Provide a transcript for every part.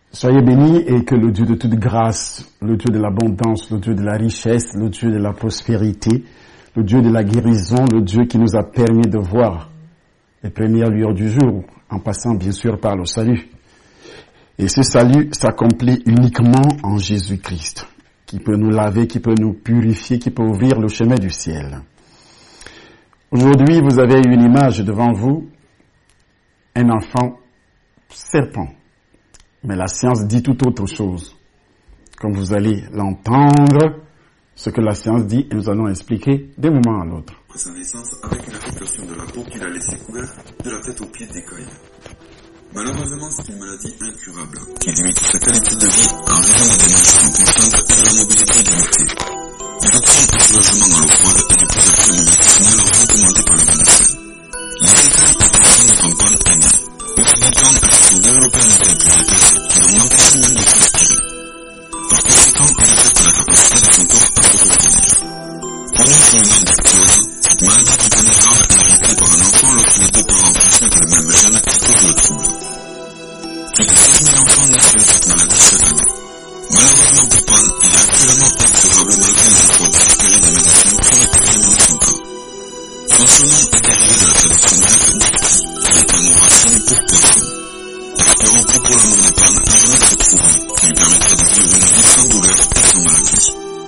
Soyez bénis et que le Dieu de toute grâce, le Dieu de l'abondance, le Dieu de la richesse, le Dieu de la prospérité, le Dieu de la guérison, le Dieu qui nous a permis de voir les premières lueurs du jour, en passant bien sûr par le salut. Et ce salut s'accomplit uniquement en Jésus-Christ, qui peut nous laver, qui peut nous purifier, qui peut ouvrir le chemin du ciel. Aujourd'hui, vous avez une image devant vous, un enfant serpent. Mais la science dit tout autre chose. Comme vous allez l'entendre, ce que la science dit, et nous allons expliquer d'un moment à l'autre. Après sa naissance, avec une affectation de la peau qui l'a laissé couvert de la tête aux pieds d'écailles. Malheureusement, c'est une maladie incurable qui limite sa qualité de vie en raison des démangeaisons constantes et de la mobilité limitée. Les options pour soulagement dans l'eau froide et les plus actuelles médicinales recommandées par le médecin. Les écailles et personnes ne sont pas aimées. Au fil du temps, elles se sont développées en écailles plus épaisses qui en empêchent même de transpirer. Par conséquent, elles affectent la capacité de son corps à se refroidir. Connue sous le nom d'actiose, cette maladie cutanée rare est héritée par un enfant lorsque les deux parents transmettent le même gène qui cause le trouble. Plus de 16 000 enfants naissent de cette maladie chaque année. Malheureusement pour Pan, il est actuellement incurable malgré les efforts désespérés des médecins pour examiner son cas. Son surnom est dérivé de la traduction grecque d'Icti, qui est un mot racine pour poisson. Espérons que pour l'amour de Pan, un remède se trouve, qui lui permettra de vivre une vie sans douleur et sans maladie.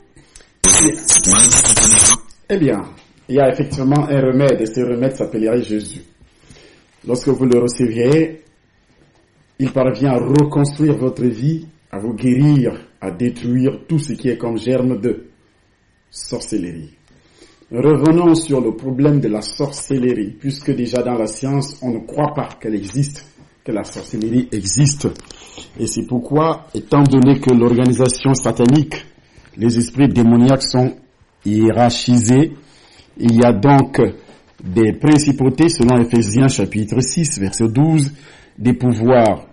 Cette maladie qui connaîtra... Eh bien, il y a effectivement un remède, et ce remède s'appellerait Jésus. Lorsque vous le receviez, il parvient à reconstruire votre vie, à vous guérir, à détruire tout ce qui est comme germe de sorcellerie. Revenons sur le problème de la sorcellerie, puisque déjà dans la science, on ne croit pas qu'elle existe, que la sorcellerie existe. Et c'est pourquoi, étant donné que l'organisation satanique, les esprits démoniaques sont hiérarchisés, il y a donc des principautés, selon Ephésiens chapitre 6, verset 12, des pouvoirs.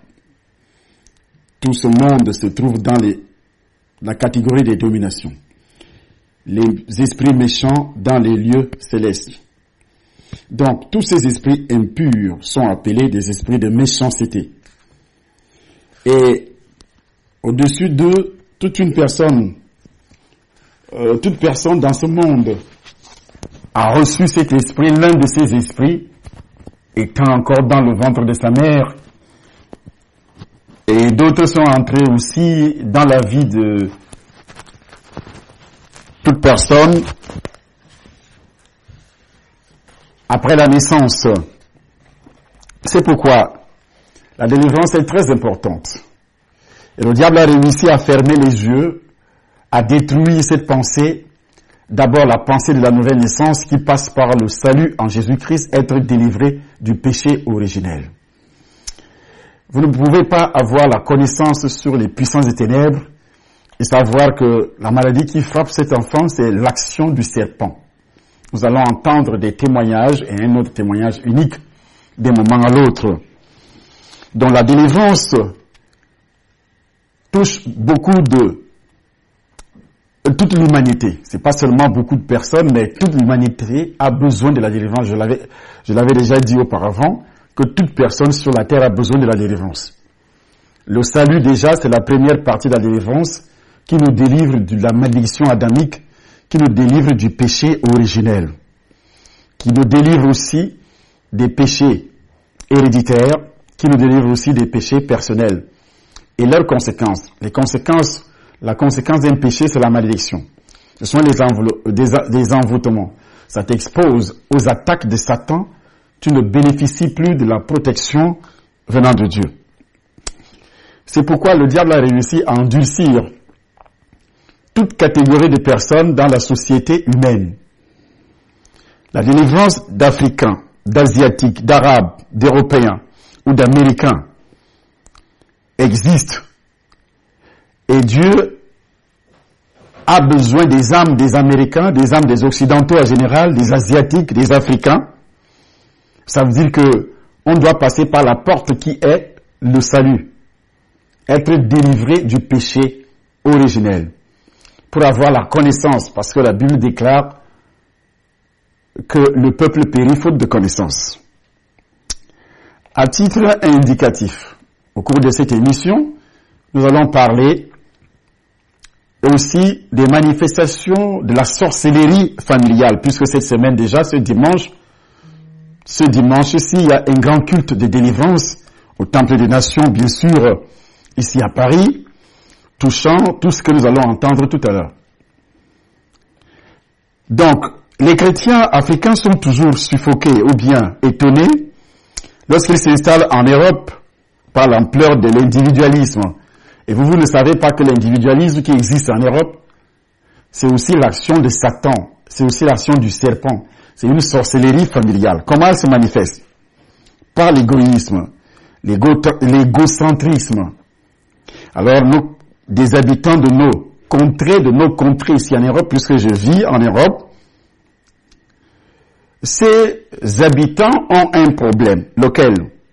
Tout ce monde se trouve dans la catégorie des dominations. Les esprits méchants dans les lieux célestes. Donc, tous ces esprits impurs sont appelés des esprits de méchanceté. Et au-dessus d'eux, toute personne dans ce monde a reçu cet esprit, l'un de ces esprits, étant encore dans le ventre de sa mère, et d'autres sont entrés aussi dans la vie de toute personne après la naissance. C'est pourquoi la délivrance est très importante. Et le diable a réussi à fermer les yeux, à détruire cette pensée. D'abord la pensée de la nouvelle naissance qui passe par le salut en Jésus-Christ, être délivré du péché originel. Vous ne pouvez pas avoir la connaissance sur les puissances des ténèbres et savoir que la maladie qui frappe cet enfant, c'est l'action du serpent. Nous allons entendre des témoignages et un autre témoignage unique d'un moment à l'autre. Donc la délivrance touche beaucoup de toute l'humanité. C'est pas seulement beaucoup de personnes, mais toute l'humanité a besoin de la délivrance. Je l'avais déjà dit auparavant, que toute personne sur la terre a besoin de la délivrance. Le salut déjà, c'est la première partie de la délivrance qui nous délivre de la malédiction adamique, qui nous délivre du péché originel, qui nous délivre aussi des péchés héréditaires, qui nous délivre aussi des péchés personnels. Et leurs conséquences. La conséquence d'un péché, c'est la malédiction. Ce sont des envoûtements. Ça t'expose aux attaques de Satan. Tu ne bénéficies plus de la protection venant de Dieu. C'est pourquoi le diable a réussi à endurcir toute catégorie de personnes dans la société humaine. La délivrance d'Africains, d'Asiatiques, d'Arabes, d'Européens ou d'Américains existe. Et Dieu a besoin des âmes des Américains, des âmes des Occidentaux en général, des Asiatiques, des Africains. Ça veut dire que on doit passer par la porte qui est le salut. Être délivré du péché originel. Pour avoir la connaissance, parce que la Bible déclare que le peuple périt faute de connaissance. À titre indicatif, au cours de cette émission, nous allons parler aussi des manifestations de la sorcellerie familiale, puisque cette semaine déjà, ce dimanche-ci, il y a un grand culte de délivrance au Temple des Nations, bien sûr, ici à Paris, touchant tout ce que nous allons entendre tout à l'heure. Donc, les chrétiens africains sont toujours suffoqués ou bien étonnés lorsqu'ils s'installent en Europe par l'ampleur de l'individualisme. Et vous ne savez pas que l'individualisme qui existe en Europe, c'est aussi l'action de Satan, c'est aussi l'action du serpent. C'est une sorcellerie familiale. Comment elle se manifeste? Par l'égoïsme, l'égocentrisme. Alors, nous, des habitants de nos contrées ici en Europe, puisque je vis en Europe, ces habitants ont un problème. Lequel?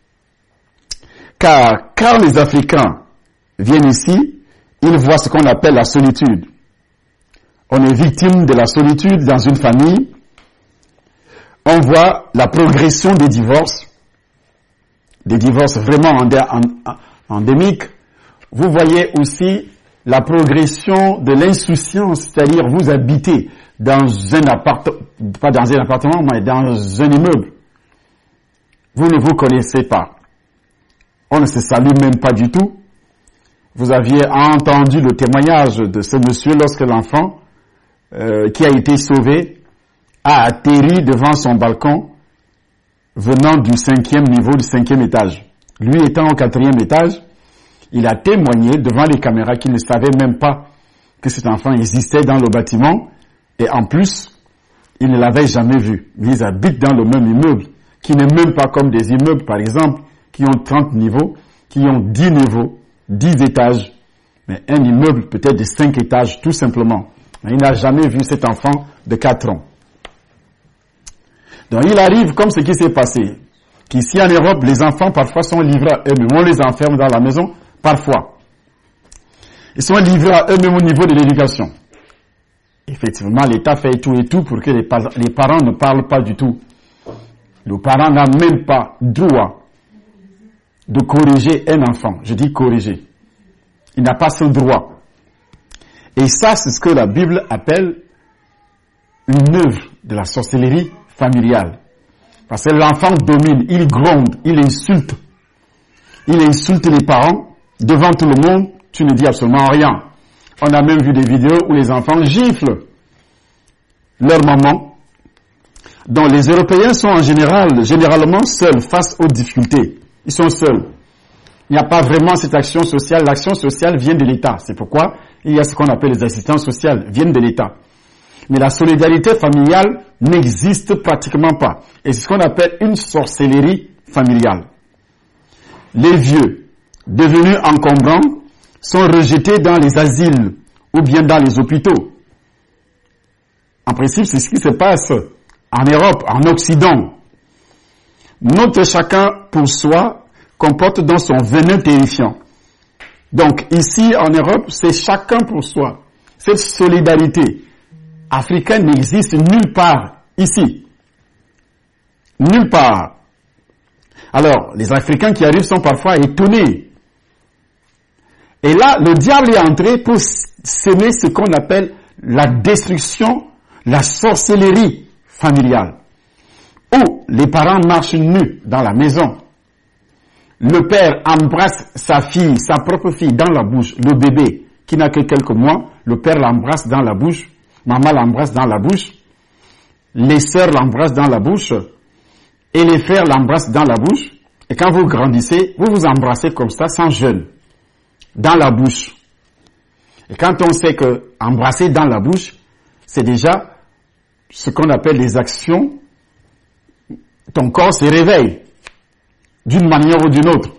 Car quand les Africains viennent ici, ils voient ce qu'on appelle la solitude. On est victime de la solitude dans une famille. On voit la progression des divorces vraiment endémiques. Vous voyez aussi la progression de l'insouciance, c'est-à-dire vous habitez dans un pas dans un appartement, mais dans un immeuble. Vous ne vous connaissez pas. On ne se salue même pas du tout. Vous aviez entendu le témoignage de ce monsieur lorsque l'enfant qui a été sauvé a atterri devant son balcon venant du 5e niveau, du 5e étage. Lui étant au 4e étage, il a témoigné devant les caméras qu'il ne savait même pas que cet enfant existait dans le bâtiment et en plus, il ne l'avait jamais vu. Ils habitent dans le même immeuble qui n'est même pas comme des immeubles, par exemple, qui ont 30 niveaux, qui ont 10 niveaux, 10 étages, mais un immeuble peut-être de 5 étages, tout simplement. Mais il n'a jamais vu cet enfant de 4 ans. Donc il arrive comme ce qui s'est passé, qu'ici en Europe, les enfants parfois sont livrés à eux-mêmes. On les enferme dans la maison, parfois. Ils sont livrés à eux-mêmes au niveau de l'éducation. Effectivement, l'État fait tout et tout pour que les parents ne parlent pas du tout. Le parent n'a même pas droit de corriger un enfant. Je dis corriger. Il n'a pas ce droit. Et ça, c'est ce que la Bible appelle une œuvre de la sorcellerie familiale. Parce que l'enfant domine, il gronde, il insulte. Il insulte les parents devant tout le monde, tu ne dis absolument rien. On a même vu des vidéos où les enfants giflent leur maman. Donc les Européens sont généralement seuls face aux difficultés. Ils sont seuls. Il n'y a pas vraiment cette action sociale. L'action sociale vient de l'État. C'est pourquoi il y a ce qu'on appelle les assistants sociaux, viennent de l'État. Mais la solidarité familiale n'existe pratiquement pas. Et c'est ce qu'on appelle une sorcellerie familiale. Les vieux, devenus encombrants, sont rejetés dans les asiles ou bien dans les hôpitaux. En principe, c'est ce qui se passe en Europe, en Occident. Notre chacun pour soi comporte dans son venin terrifiant. Donc ici en Europe, c'est chacun pour soi. Cette solidarité africaine n'existe nulle part ici. Nulle part. Alors, les Africains qui arrivent sont parfois étonnés. Et là, le diable est entré pour s'aimer ce qu'on appelle la destruction, la sorcellerie familiale. Où les parents marchent nus dans la maison. Le père embrasse sa fille, sa propre fille, dans la bouche. Le bébé, qui n'a que quelques mois, le père l'embrasse dans la bouche. Maman l'embrasse dans la bouche. Les sœurs l'embrassent dans la bouche. Et les frères l'embrassent dans la bouche. Et quand vous grandissez, vous vous embrassez comme ça, sans gêne. Dans la bouche. Et quand on sait que embrasser dans la bouche, c'est déjà ce qu'on appelle les actions, ton corps se réveille d'une manière ou d'une autre.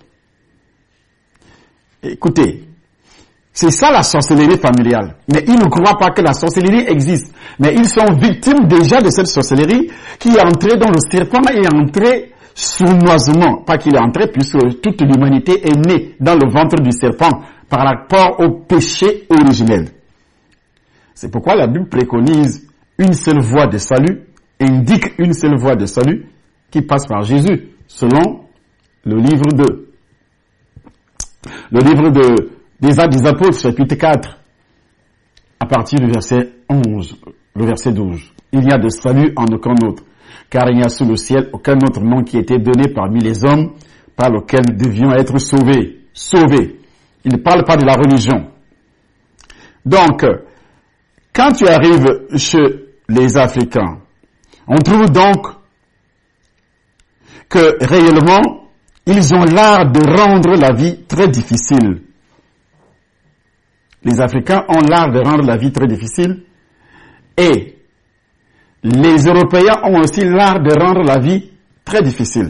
Écoutez, c'est ça la sorcellerie familiale. Mais ils ne croient pas que la sorcellerie existe. Mais ils sont victimes déjà de cette sorcellerie qui est entrée dans le serpent et est entrée sournoisement. Pas qu'il est entré puisque toute l'humanité est née dans le ventre du serpent par rapport au péché originel. C'est pourquoi la Bible préconise une seule voie de salut, indique une seule voie de salut qui passe par Jésus, selon le livre des Actes des Apôtres, chapitre 4, à partir du verset 11, le verset 12. Il n'y a de salut en aucun autre, car il n'y a sous le ciel aucun autre nom qui a été donné parmi les hommes par lequel nous devions être sauvés. Sauvés. Il ne parle pas de la religion. Donc, quand tu arrives chez les Africains, on trouve donc que réellement, ils ont l'art de rendre la vie très difficile. Les Africains ont l'art de rendre la vie très difficile et les Européens ont aussi l'art de rendre la vie très difficile.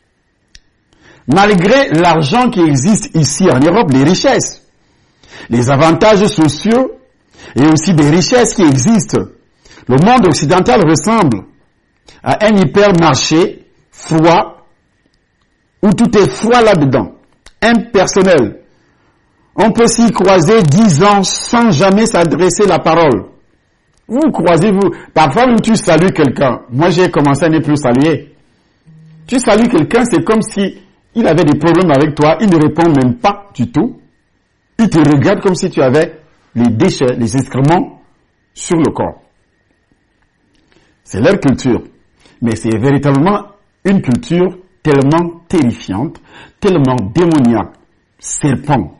Malgré l'argent qui existe ici en Europe, les richesses, les avantages sociaux et aussi des richesses qui existent, le monde occidental ressemble à un hypermarché froid où tout est froid là-dedans, impersonnel. On peut s'y croiser 10 ans sans jamais s'adresser la parole. Vous croisez-vous. Parfois même tu salues quelqu'un. Moi j'ai commencé à ne plus saluer. Tu salues quelqu'un, c'est comme si il avait des problèmes avec toi, il ne répond même pas du tout. Il te regarde comme si tu avais les déchets, les excréments sur le corps. C'est leur culture. Mais c'est véritablement une culture tellement terrifiante, tellement démoniaque, serpent.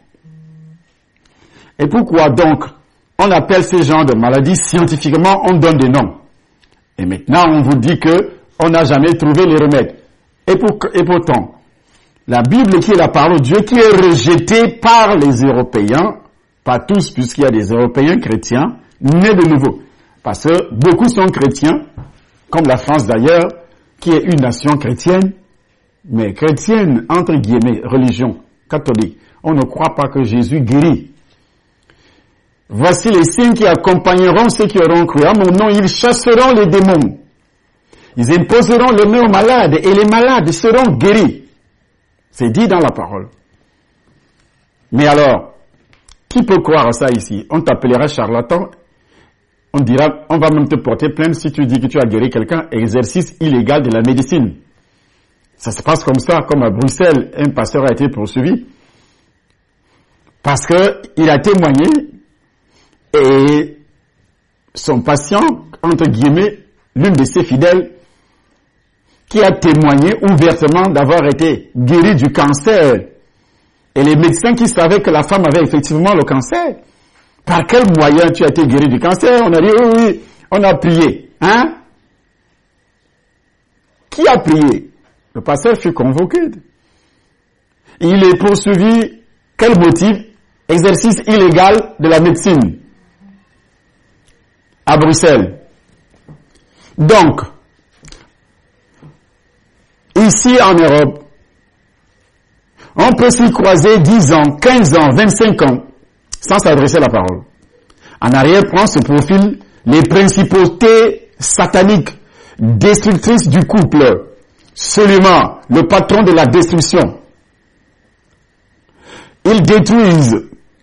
Et pourquoi donc on appelle ces genres de maladies scientifiquement, on donne des noms. Et maintenant on vous dit que on n'a jamais trouvé les remèdes. Et pourtant, la Bible qui est la parole de Dieu, qui est rejetée par les Européens, pas tous puisqu'il y a des Européens chrétiens, nés de nouveau. Parce que beaucoup sont chrétiens, comme la France d'ailleurs, qui est une nation chrétienne, mais chrétienne, entre guillemets, religion catholique. On ne croit pas que Jésus guérit. Voici les signes qui accompagneront ceux qui auront cru. À mon nom, ils chasseront les démons. Ils imposeront les mains aux malades et les malades seront guéris. C'est dit dans la parole. Mais alors, qui peut croire à ça ici? On t'appellera charlatan. On dira, on va même te porter plainte si tu dis que tu as guéri quelqu'un. Exercice illégal de la médecine. Ça se passe comme ça, comme à Bruxelles, un pasteur a été poursuivi parce que il a témoigné et son patient, entre guillemets, l'une de ses fidèles, qui a témoigné ouvertement d'avoir été guéri du cancer. Et les médecins qui savaient que la femme avait effectivement le cancer, par quel moyen tu as été guéri du cancer? On a dit, oui, on a prié. Hein? Qui a prié? Le pasteur fut convoqué. Il est poursuivi. Quel motif? Exercice illégal de la médecine. À Bruxelles. Donc, ici en Europe, on peut s'y croiser 10 ans, 15 ans, 25 ans, sans s'adresser à la parole. En arrière-plan se profilent les principautés sataniques, destructrices du couple. Seulement, le patron de la destruction. Ils détruisent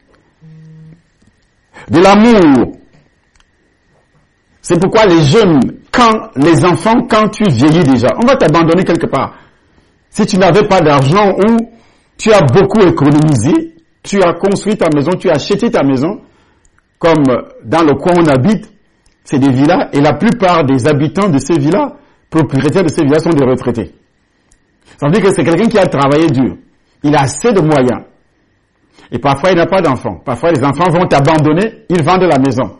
de l'amour. C'est pourquoi les jeunes, les enfants, quand tu vieillis déjà, on va t'abandonner quelque part. Si tu n'avais pas d'argent ou tu as beaucoup économisé, tu as construit ta maison, tu as acheté ta maison, comme dans le coin où on habite, c'est des villas, et la plupart des habitants de ces villas, propriétaires de ces villas, sont des retraités. Ça veut dire que c'est quelqu'un qui a travaillé dur. Il a assez de moyens. Et parfois, il n'a pas d'enfants. Parfois, les enfants vont t'abandonner, ils vendent la maison.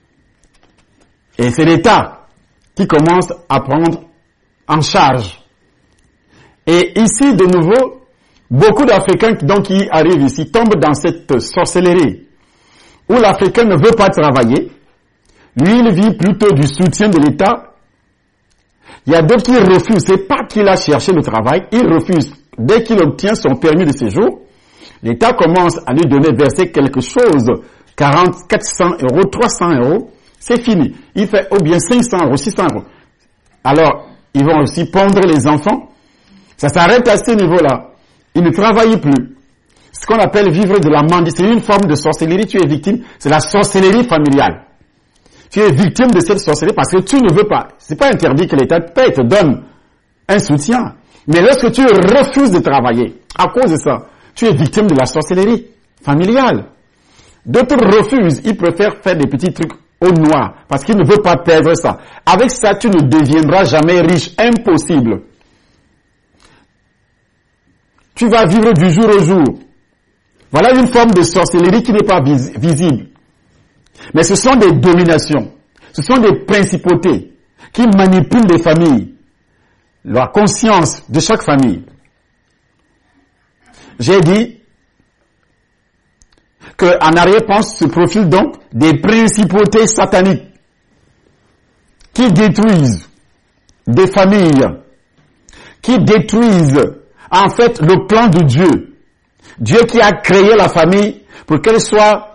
Et c'est l'État qui commence à prendre en charge. Et ici, de nouveau, beaucoup d'Africains donc, qui arrivent ici tombent dans cette sorcellerie où l'Africain ne veut pas travailler. Lui, il vit plutôt du soutien de l'État. Il y a d'autres qui refusent. C'est pas qu'il a cherché le travail, il refuse. Dès qu'il obtient son permis de séjour, l'État commence à lui donner verser quelque chose, 40, 400 euros, 300 euros. C'est fini. Il fait ou bien 500 euros, 600 euros. Alors, ils vont aussi pondre les enfants. Ça s'arrête à ce niveau-là. Ils ne travaillent plus. Ce qu'on appelle vivre de la mendicité, c'est une forme de sorcellerie. Tu es victime, c'est la sorcellerie familiale. Tu es victime de cette sorcellerie parce que tu ne veux pas. C'est pas interdit que l'État te paye, te donne un soutien. Mais lorsque tu refuses de travailler, à cause de ça, tu es victime de la sorcellerie. familiale. D'autres refusent, ils préfèrent faire des petits trucs au noir parce qu'ils ne veulent pas perdre ça. Avec ça, tu ne deviendras jamais riche, impossible. Tu vas vivre du jour au jour. Voilà une forme de sorcellerie qui n'est pas visible. Mais ce sont des dominations, ce sont des principautés qui manipulent les familles, la conscience de chaque famille. J'ai dit qu'en arrière-pensée se profilent donc des principautés sataniques qui détruisent des familles, qui détruisent en fait le plan de Dieu. Dieu qui a créé la famille pour qu'elle soit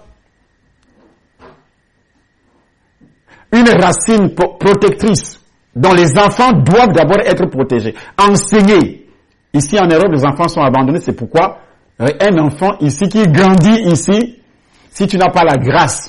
une racine protectrice dont les enfants doivent d'abord être protégés, enseignés. Ici en Europe, les enfants sont abandonnés, c'est pourquoi un enfant ici qui grandit ici, si tu n'as pas la grâce,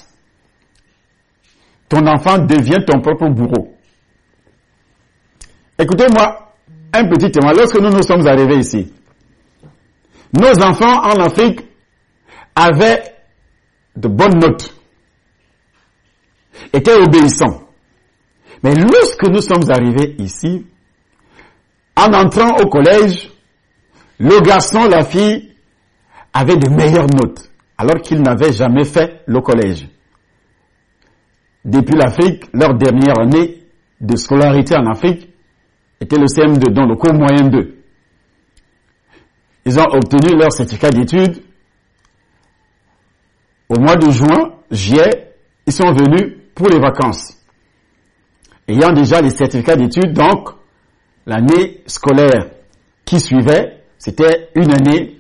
ton enfant devient ton propre bourreau. Écoutez-moi, un petit témoin. Lorsque nous sommes arrivés ici, nos enfants en Afrique avaient de bonnes notes, étaient obéissants. Mais lorsque nous sommes arrivés ici, en entrant au collège, le garçon, la fille, avaient de meilleures notes, alors qu'ils n'avaient jamais fait le collège. Depuis l'Afrique, leur dernière année de scolarité en Afrique était le CM2, donc le cours moyen 2. Ils ont obtenu leur certificat d'études. Au mois de juillet, ils sont venus pour les vacances. Ayant déjà les certificats d'études, donc, l'année scolaire qui suivait, c'était une année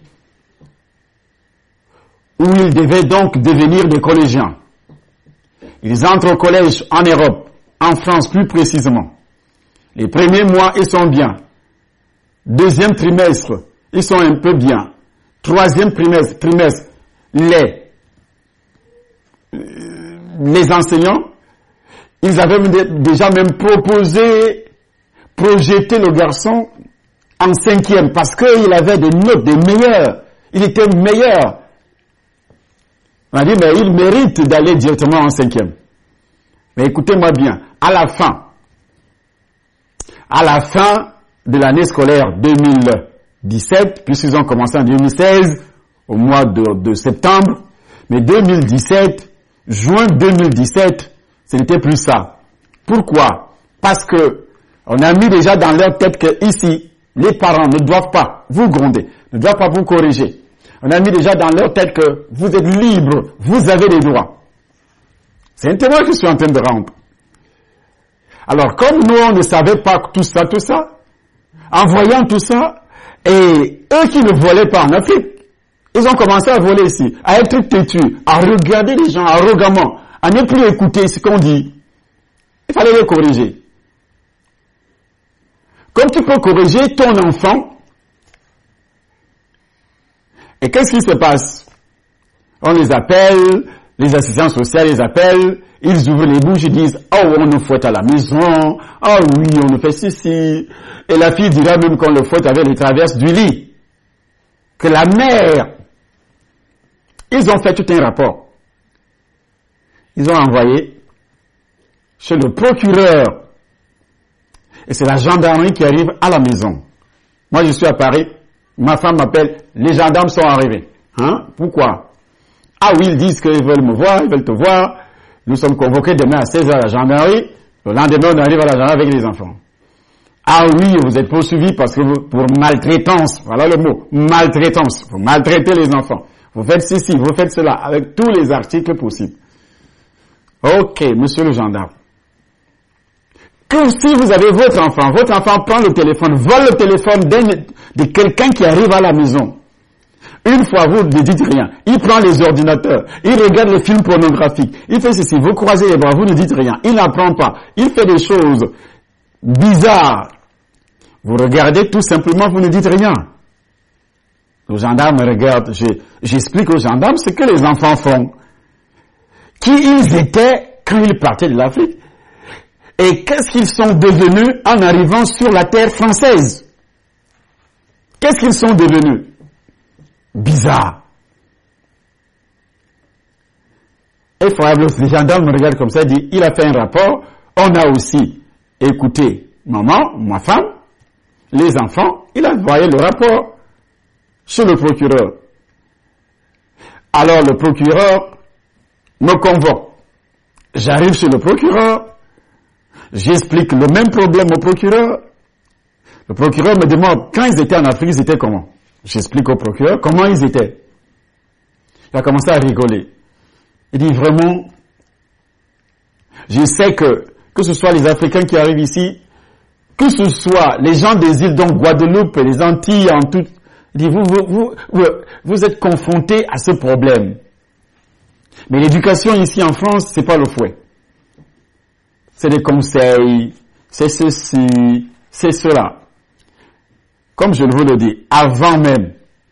où ils devaient donc devenir des collégiens. Ils entrent au collège en Europe, en France plus précisément. Les premiers mois, ils sont bien. Deuxième trimestre, ils sont un peu bien. Troisième trimestre, les enseignants, ils avaient déjà même projeté le garçon en 5e parce qu'il avait des notes des meilleures. Il était meilleur. On a dit, mais il mérite d'aller directement en 5e. Mais écoutez-moi bien, à la fin de l'année scolaire 2017, puisqu'ils ont commencé en 2016, au mois de septembre, mais 2017, juin 2017, ce n'était plus ça. Pourquoi? Parce que on a mis déjà dans leur tête que ici, les parents ne doivent pas vous gronder, ne doivent pas vous corriger. On a mis déjà dans leur tête que vous êtes libre, vous avez des droits. C'est un témoin que je suis en train de rendre. Alors, comme nous, on ne savait pas tout ça, en voyant tout ça, et eux qui ne volaient pas en Afrique, ils ont commencé à voler ici, à être têtus, à regarder les gens arrogamment, à ne plus écouter ce qu'on dit. Il fallait les corriger. Comme tu peux corriger ton enfant, et qu'est-ce qui se passe? On les appelle, les assistants sociaux les appellent, ils ouvrent les bouches, ils disent « Oh, on nous fouette à la maison, oh oui, on nous fait ceci. » Et la fille dira même qu'on le fouette avec les traverses du lit. Que la mère, ils ont fait tout un rapport. Ils ont envoyé chez le procureur. Et c'est la gendarmerie qui arrive à la maison. Moi, je suis à Paris. Ma femme m'appelle. Les gendarmes sont arrivés. Hein? Pourquoi? Ah oui, ils disent qu'ils veulent me voir, ils veulent te voir. Nous sommes convoqués demain à 16h à la gendarmerie. Le lendemain, on arrive à la gendarmerie avec les enfants. Ah oui, vous êtes poursuivis parce que pour maltraitance. Voilà le mot. Maltraitance. Vous maltraitez les enfants. Vous faites ceci, vous faites cela, avec tous les articles possibles. Ok, monsieur le gendarme. Que si vous avez votre enfant prend le téléphone, vole le téléphone de quelqu'un qui arrive à la maison. Une fois, vous ne dites rien. Il prend les ordinateurs, il regarde les films pornographiques, il fait ceci, vous croisez les bras, vous ne dites rien. Il n'apprend pas, il fait des choses bizarres. Vous regardez tout simplement, vous ne dites rien. Le gendarme regarde, j'explique aux gendarmes ce que les enfants font. Qui ils étaient quand ils partaient de l'Afrique. Et qu'est-ce qu'ils sont devenus en arrivant sur la terre française? Qu'est-ce qu'ils sont devenus? Bizarre. effroyable. Les gendarmes me regardent comme ça et disent, il a fait un rapport. On a aussi écouté maman, ma femme, les enfants. Il a envoyé le rapport chez le procureur. Alors le procureur me convoque. J'arrive chez le procureur. J'explique le même problème au procureur. Le procureur me demande, quand ils étaient en Afrique, ils étaient comment? J'explique au procureur comment ils étaient. Il a commencé à rigoler. Il dit vraiment, je sais que ce soit les Africains qui arrivent ici, que ce soit les gens des îles, donc Guadeloupe et les Antilles en tout, il dit, vous êtes confrontés à ce problème. Mais l'éducation ici en France, c'est pas le fouet. C'est des conseils, c'est ceci, c'est cela. Comme je vous le dis, avant même,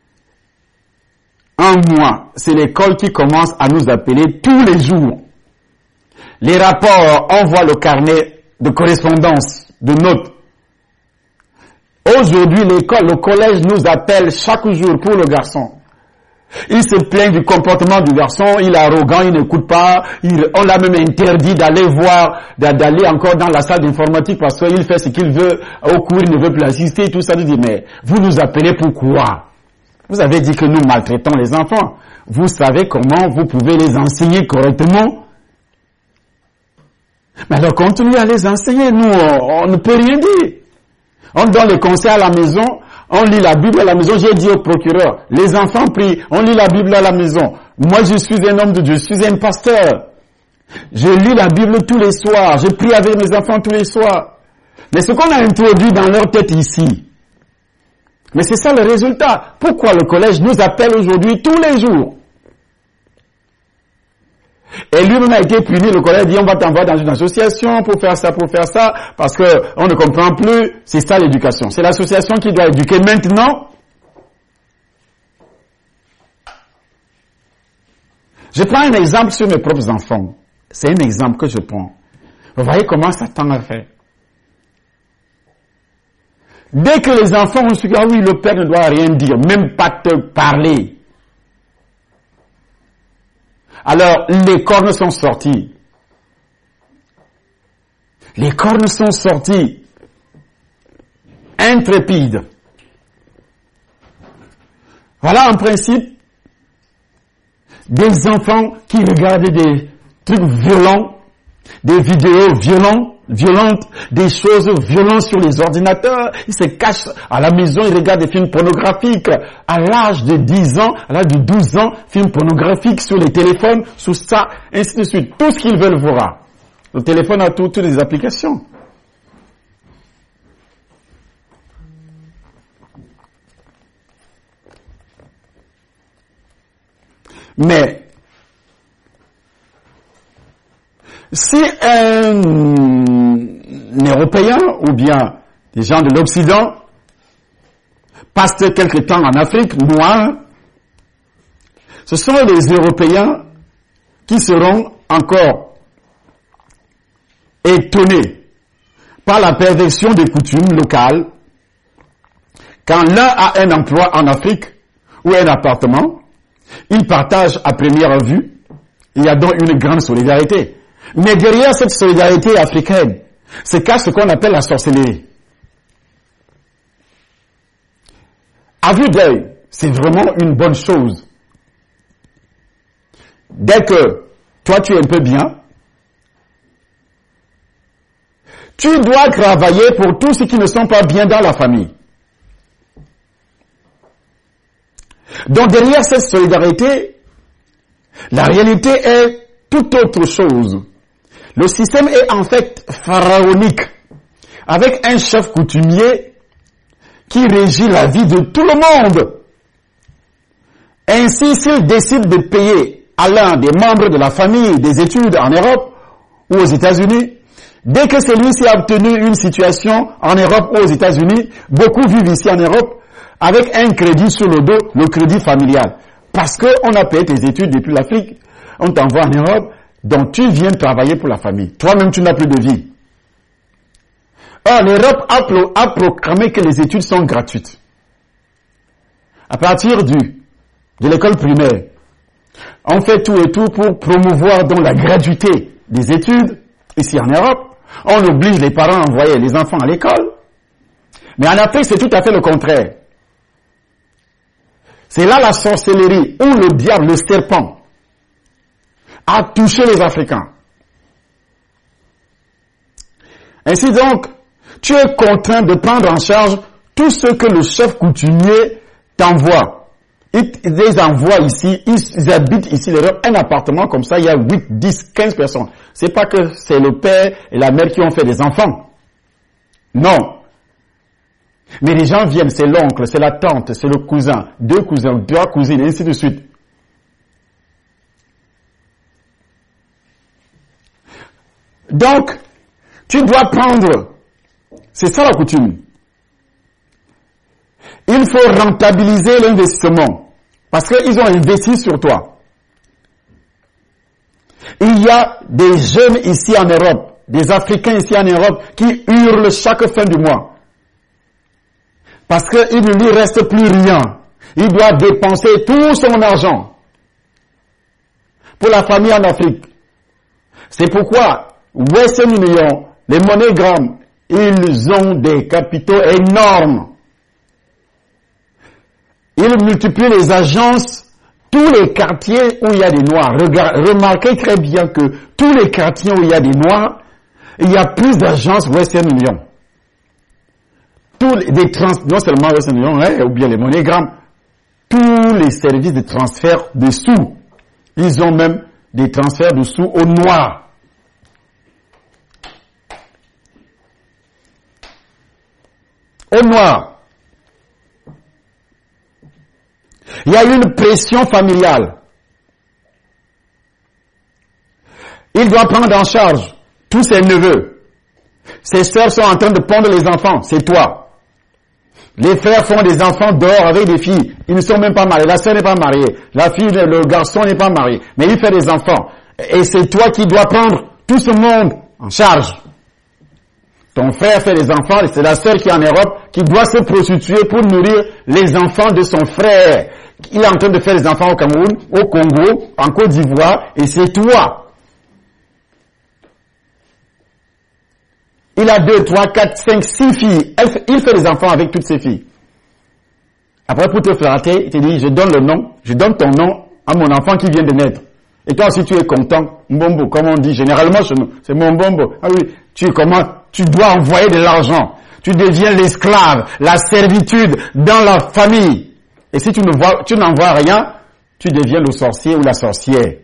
un mois, c'est l'école qui commence à nous appeler tous les jours. Les rapports, on voit le carnet de correspondance, de notes. Aujourd'hui, l'école, le collège nous appelle chaque jour pour le garçon. Il se plaint du comportement du garçon, il est arrogant, il n'écoute pas, on l'a même interdit d'aller d'aller encore dans la salle d'informatique parce qu'il fait ce qu'il veut, au cours il ne veut plus assister, tout ça. Il dit, mais vous nous appelez pourquoi? Vous avez dit que nous maltraitons les enfants. Vous savez comment vous pouvez les enseigner correctement? Mais alors continuez à les enseigner, nous on ne peut rien dire. On donne les conseils à la maison, on lit la Bible à la maison. J'ai dit au procureur, les enfants prient, on lit la Bible à la maison. Moi je suis un homme de Dieu, je suis un pasteur. Je lis la Bible tous les soirs, je prie avec mes enfants tous les soirs. Mais ce qu'on a introduit dans leur tête ici, mais c'est ça le résultat. Pourquoi le collège nous appelle aujourd'hui tous les jours? Et lui-même a été puni, le collège dit on va t'envoyer dans une association pour faire ça, parce que on ne comprend plus, c'est ça l'éducation. C'est l'association qui doit éduquer maintenant. Je prends un exemple sur mes propres enfants. C'est un exemple que je prends. Vous voyez comment Satan a fait. Dès que les enfants ont su que, ah oui, le père ne doit rien dire, même pas te parler. Alors, les cornes sont sorties. Les cornes sont sorties. Intrépides. Voilà en principe des enfants qui regardaient des trucs violents, des vidéos violentes, des choses violentes sur les ordinateurs. Ils se cachent à la maison, ils regardent des films pornographiques. À l'âge de 10 ans, à l'âge de 12 ans, films pornographiques sur les téléphones, sur ça, ainsi de suite. Tout ce qu'ils veulent voir. Le téléphone a toutes les applications. Mais si un Européen ou bien des gens de l'Occident passent quelque temps en Afrique noire, ce sont les Européens qui seront encore étonnés par la perversion des coutumes locales quand l'un a un emploi en Afrique ou un appartement. Ils partagent à première vue. Il y a donc une grande solidarité. Mais derrière cette solidarité africaine se cache ce qu'on appelle la sorcellerie. À vue d'œil, c'est vraiment une bonne chose. Dès que toi tu es un peu bien, tu dois travailler pour tous ceux qui ne sont pas bien dans la famille. Donc derrière cette solidarité, la réalité est tout autre chose. Le système est en fait pharaonique, avec un chef coutumier qui régit la vie de tout le monde. Ainsi, s'il décide de payer à l'un des membres de la famille des études en Europe ou aux États-Unis, dès que celui-ci a obtenu une situation en Europe ou aux États-Unis, beaucoup vivent ici en Europe, avec un crédit sur le dos, le crédit familial. Parce qu'on a payé tes études depuis l'Afrique, on t'envoie en Europe, donc tu viens travailler pour la famille. Toi-même, tu n'as plus de vie. Or, l'Europe a proclamé que les études sont gratuites. À partir de l'école primaire, On fait tout et tout pour promouvoir donc la gratuité des études ici en Europe. On oblige les parents à envoyer les enfants à l'école. Mais en Afrique, c'est tout à fait le contraire. C'est là la sorcellerie où le diable, le serpent, a touché les Africains. Ainsi donc, tu es contraint de prendre en charge tout ce que le chef coutumier t'envoie. Il les envoie ici, ils habitent ici, un appartement comme ça, il y a 8, 10, 15 personnes. C'est pas que c'est le père et la mère qui ont fait des enfants. Non. Mais les gens viennent, c'est l'oncle, c'est la tante, c'est le cousin, 2 cousins, 3 cousines, et ainsi de suite. Donc, tu dois prendre, c'est ça la coutume. Il faut rentabiliser l'investissement, parce qu'ils ont investi sur toi. Il y a des jeunes ici en Europe, des Africains ici en Europe, qui hurlent chaque fin du mois. Parce qu'il ne lui reste plus rien. Il doit dépenser tout son argent pour la famille en Afrique. C'est pourquoi Western Union, les MoneyGram, ils ont des capitaux énormes. Ils multiplient les agences, tous les quartiers où il y a des Noirs. Remarquez très bien que tous les quartiers où il y a des Noirs, il y a plus d'agences Western Union. Non seulement Western Union, ou bien les MoneyGram, tous les services de transfert de sous. Ils ont même des transferts de sous aux Noirs. Aux Noirs. Il y a une pression familiale. Il doit prendre en charge tous ses neveux. Ses sœurs sont en train de pondre les enfants, c'est toi. Les frères font des enfants dehors avec des filles. Ils ne sont même pas mariés. La sœur n'est pas mariée. La fille, le garçon n'est pas marié. Mais il fait des enfants. Et c'est toi qui dois prendre tout ce monde en charge. Ton frère fait des enfants et c'est la sœur qui est en Europe qui doit se prostituer pour nourrir les enfants de son frère. Il est en train de faire des enfants au Cameroun, au Congo, en Côte d'Ivoire et c'est toi. Il a 2, 3, 4, 5, 6 filles. Il fait des enfants avec toutes ces filles. Après, pour te flatter, il te dit, je donne le nom, je donne ton nom à mon enfant qui vient de naître. Et toi aussi, tu es content. Mbombo, comme on dit généralement chez nous. C'est mon mbombo. Ah oui, tu dois envoyer de l'argent. Tu deviens l'esclave, la servitude dans la famille. Et si tu n'envoies rien, tu deviens le sorcier ou la sorcière.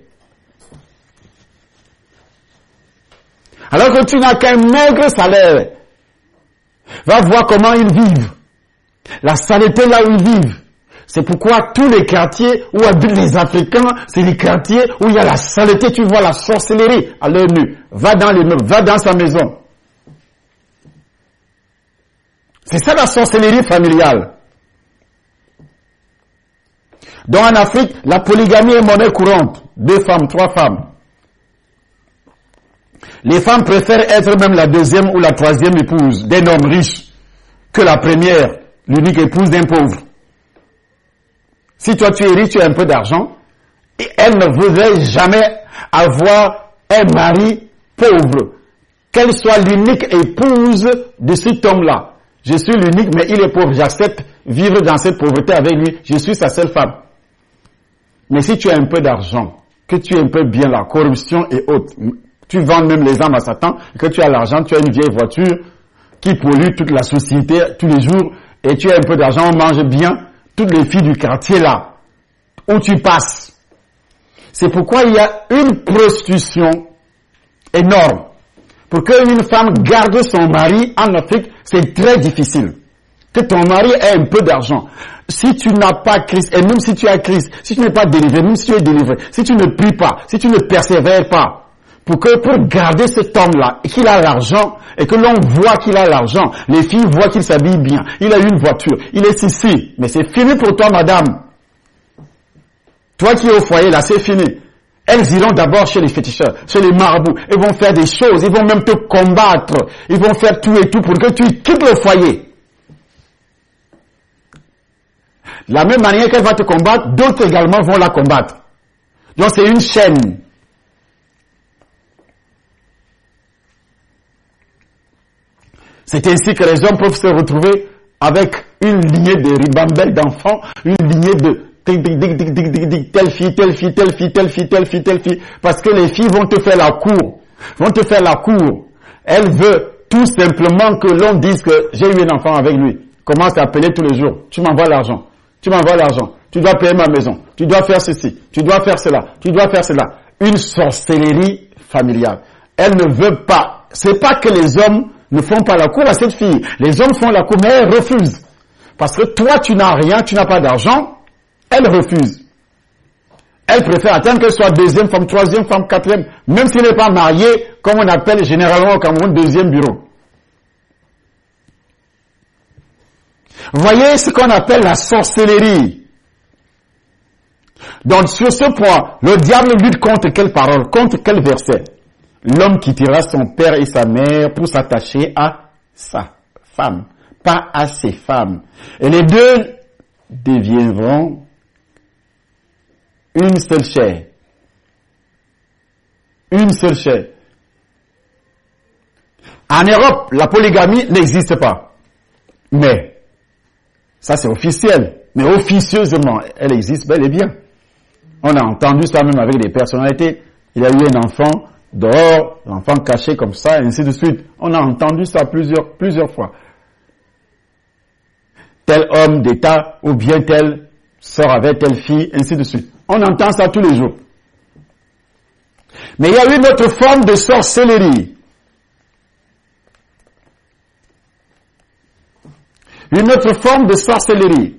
Alors que tu n'as qu'un maigre salaire. Va voir comment ils vivent. La saleté là où ils vivent. C'est pourquoi tous les quartiers où habitent les Africains, c'est les quartiers où il y a la saleté. Tu vois la sorcellerie à l'œil nu. Va dans les meubles, va dans sa maison. C'est ça la sorcellerie familiale. Donc en Afrique, la polygamie est monnaie courante. 2 femmes, 3 femmes. Les femmes préfèrent être même la 2e ou la 3e épouse d'un homme riche que la première, l'unique épouse d'un pauvre. Si toi tu es riche, tu as un peu d'argent, et elle ne voudrait jamais avoir un mari pauvre, qu'elle soit l'unique épouse de cet homme-là. Je suis l'unique, mais il est pauvre, j'accepte vivre dans cette pauvreté avec lui, je suis sa seule femme. Mais si tu as un peu d'argent, que tu es un peu bien la corruption et autres, tu vends même les âmes à Satan, que tu as l'argent, tu as une vieille voiture qui pollue toute la société tous les jours, et tu as un peu d'argent, on mange bien, toutes les filles du quartier là, où tu passes. C'est pourquoi il y a une prostitution énorme. Pour qu'une femme garde son mari en Afrique, c'est très difficile. Que ton mari ait un peu d'argent. Si tu n'as pas Christ, et même si tu as Christ, si tu n'es pas délivré, même si tu es délivré, si tu ne pries pas, si tu ne persévères pas, pour garder cet homme-là, et qu'il a l'argent, et que l'on voit qu'il a l'argent, les filles voient qu'il s'habille bien, il a une voiture, il est ici, mais c'est fini pour toi, madame. Toi qui es au foyer, là, c'est fini. Elles iront d'abord chez les féticheurs, chez les marabouts, ils vont faire des choses, ils vont même te combattre, ils vont faire tout et tout pour que tu quittes le foyer. De la même manière qu'elle va te combattre, d'autres également vont la combattre. Donc c'est une chaîne. C'est ainsi que les hommes peuvent se retrouver avec une lignée de ribambelles d'enfants, une lignée de telle fille, telle fille, telle fille, telle fille, telle fille, telle fille, parce que les filles vont te faire la cour, Elle veut tout simplement que l'on dise que j'ai eu un enfant avec lui. Commence à appeler tous les jours. Tu m'envoies l'argent. Tu dois payer ma maison. Tu dois faire ceci. Tu dois faire cela. Une sorcellerie familiale. Elle ne veut pas. C'est pas que les hommes ne font pas la cour à cette fille. Les hommes font la cour, mais elle refuse. Parce que toi, tu n'as rien, tu n'as pas d'argent. Elle refuse. Elle préfère attendre qu'elle soit deuxième femme, troisième femme, quatrième, même s'il n'est pas marié, comme on appelle généralement au Cameroun, deuxième bureau. Vous voyez ce qu'on appelle la sorcellerie. Donc sur ce point, le diable lutte contre quelle parole, contre quel verset? L'homme quittera son père et sa mère pour s'attacher à sa femme, pas à ses femmes. Et les deux deviendront une seule chair. Une seule chair. En Europe, la polygamie n'existe pas. Mais, ça c'est officiel. Mais officieusement, elle existe bel et bien. On a entendu ça même avec des personnalités. Il y a eu un enfant dehors, l'enfant caché comme ça, et ainsi de suite. On a entendu ça plusieurs fois. Tel homme d'État, ou bien tel sort avec telle fille, ainsi de suite. On entend ça tous les jours. Mais il y a une autre forme de sorcellerie. Une autre forme de sorcellerie.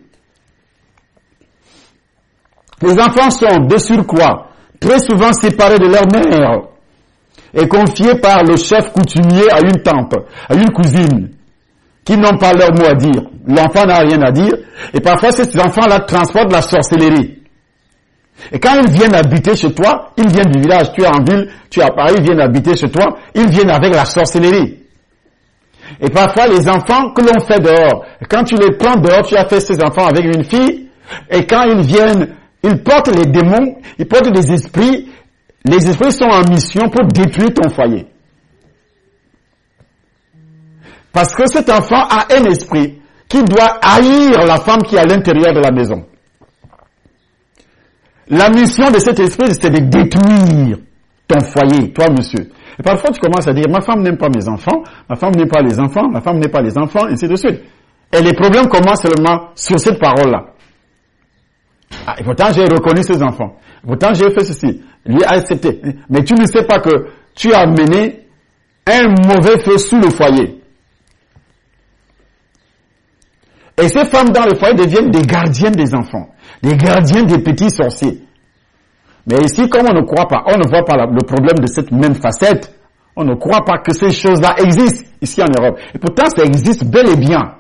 Les enfants sont de surcroît très souvent séparés de leur mère et confiés par le chef coutumier à une tante, à une cousine, qui n'ont pas leur mot à dire. L'enfant n'a rien à dire. Et parfois, ces enfants-là transportent la sorcellerie. Et quand ils viennent habiter chez toi, ils viennent du village, tu es en ville, tu es à Paris, ils viennent habiter chez toi, ils viennent avec la sorcellerie. Et parfois, les enfants que l'on fait dehors, quand tu les prends dehors, tu as fait ces enfants avec une fille, et quand ils viennent, ils portent les démons, ils portent des esprits, les esprits sont en mission pour détruire ton foyer. Parce que cet enfant a un esprit qui doit haïr la femme qui est à l'intérieur de la maison. La mission de cet esprit, c'est de détruire ton foyer, toi, monsieur. Et parfois, tu commences à dire, ma femme n'aime pas mes enfants, ma femme n'aime pas les enfants, ma femme n'aime pas les enfants, ainsi de suite. Et les problèmes commencent seulement sur cette parole-là. Ah, et pourtant, j'ai reconnu ces enfants. Pourtant, j'ai fait ceci. Lui a accepté. Mais tu ne sais pas que tu as mené un mauvais feu sous le foyer. Et ces femmes dans le foyer deviennent des gardiennes des enfants, des gardiens des petits sorciers. Mais ici, comme on ne croit pas, on ne voit pas le problème de cette même facette, on ne croit pas que ces choses-là existent ici en Europe. Et pourtant, ça existe bel et bien.